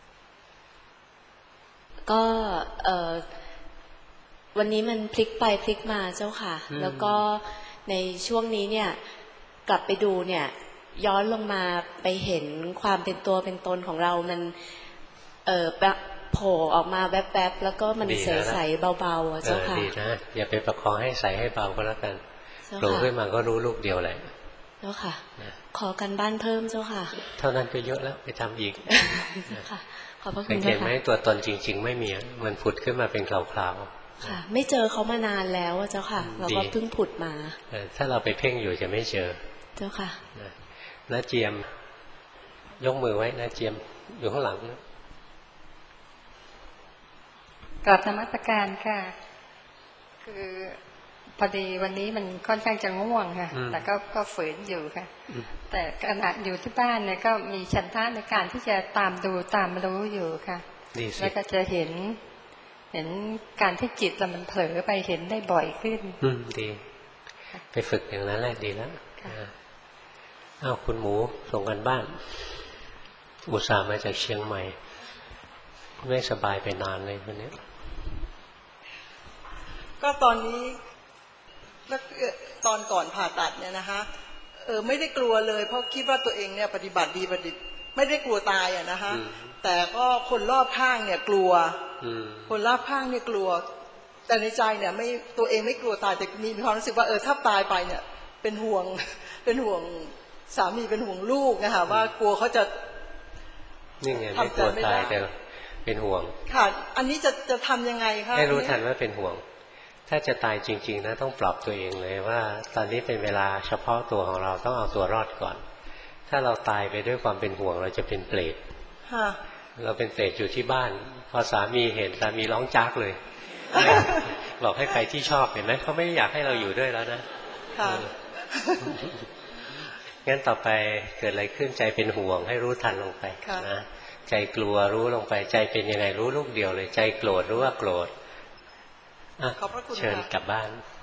S17: ก็เอ่อวันนี้มันพลิกไปพลิกมาเจ้าค่ะแล้วก็ในช่วงนี้เนี่ยกลับไปดูเนี่ยย้อนลงมาไปเห็นความเป็นตัวเป็นตนของเรามันเอ่อโผล่ออกมาแวบๆแล้วก็มันใสๆเบาๆเจ้าค่ะ
S1: ดีนะอย่าไปประคองให้ใสให้เบาก็แล้วกันโผล่ขึ้นมาก็รู้ลูกเดียวแหละ
S17: เจ้าค่ะขอกันบ้านเพิ่มเจ้าค่ะ
S1: เท่านั้นก็เยอะแล้วไปทำอีก
S17: ค่ะขอบพระคุณค่ะ
S1: เห็นไหมตัวตนจริงๆไม่มีมันผุดขึ้นมาเป็นคราว
S17: ๆค่ะไม่เจอเขามานานแล้วเจ้าค่ะเราก็เพิ่งผุดมา
S1: ถ้าเราไปเพ่งอยู่จะไม่เจอ
S17: เจ้าค่ะ
S1: น้าเจียมยกมือไว้น้าเจียมอยู่ข้างหลัง
S4: กราบนมัสการค่ะคือพอดีวันนี้มันค่อนข้างจะง่วงค่ะแต่ก็ก็ฝืนอยู่ค่ะแต่ขณะอยู่ที่บ้านเนี่ยก็มีฉันทะในการที่จะตามดูตามรู้อยู่ค่ะแล้วก็จะเห็นเห็นการที่จิตเรามันเผลอไปเห็นได้บ่อยขึ้น
S1: อืมดีไปฝึกอย่างนั้นแหละดีแล้วอ้าวคุณหมูส่งกันบ้านอุตส่าห์มาจากเชียงใหม่ไม่สบายไปนานเลยวันนี้
S23: ก็ตอนนี้ตอนก่อนผ่าตัดเนี่ยนะคะเออไม่ได้กลัวเลยเพราะคิดว่าตัวเองเนี่ยปฏิบัติดีปฏิบัติไม่ได้กลัวตายอะนะคะแต่ก็คนรอบข้างเนี่ยกลัวคนรอบข้างเนี่ยกลัวแต่ในใจเนี่ยไม่ตัวเองไม่กลัวตายแต่มีความรู้สึกว่าเออถ้าตายไปเนี่ยเป็นห่วงเป็นห่วงสามีเป็นห่วงลูกนะคะว่ากลัวเขาจะ
S1: นี่ไงไม่กลัวตายแต่เป็นห่วง
S23: ค่ะอันนี้จะจะทำยังไงคะ
S1: ให้รู้ทันว่าเป็นห่วงถ้าจะตายจริงๆนะต้องปรับตัวเองเลยว่าตอนนี้เป็นเวลาเฉพาะตัวของเราต้องเอาตัวรอดก่อนถ้าเราตายไปด้วยความเป็นห่วงเราจะเป็นเปรต
S23: ค่ะ
S1: เราเป็นเปรตอยู่ที่บ้านพอสามีเห็นสามีร้องจากเลย บอกให้ไปที่ชอบเห็นไหมเขาไม่อยากให้เราอยู่ด้วยแล้วนะค่ะงั้นต่อไปเกิดอะไรขึ้นใจเป็นห่วงให้รู้ทันลงไปนะใจกลัวรู้ลงไปใจเป็นยังไงรู้ลูกเดียวเลยใจโกรธรู้ว่าโกรธเชิญกลับบ้าน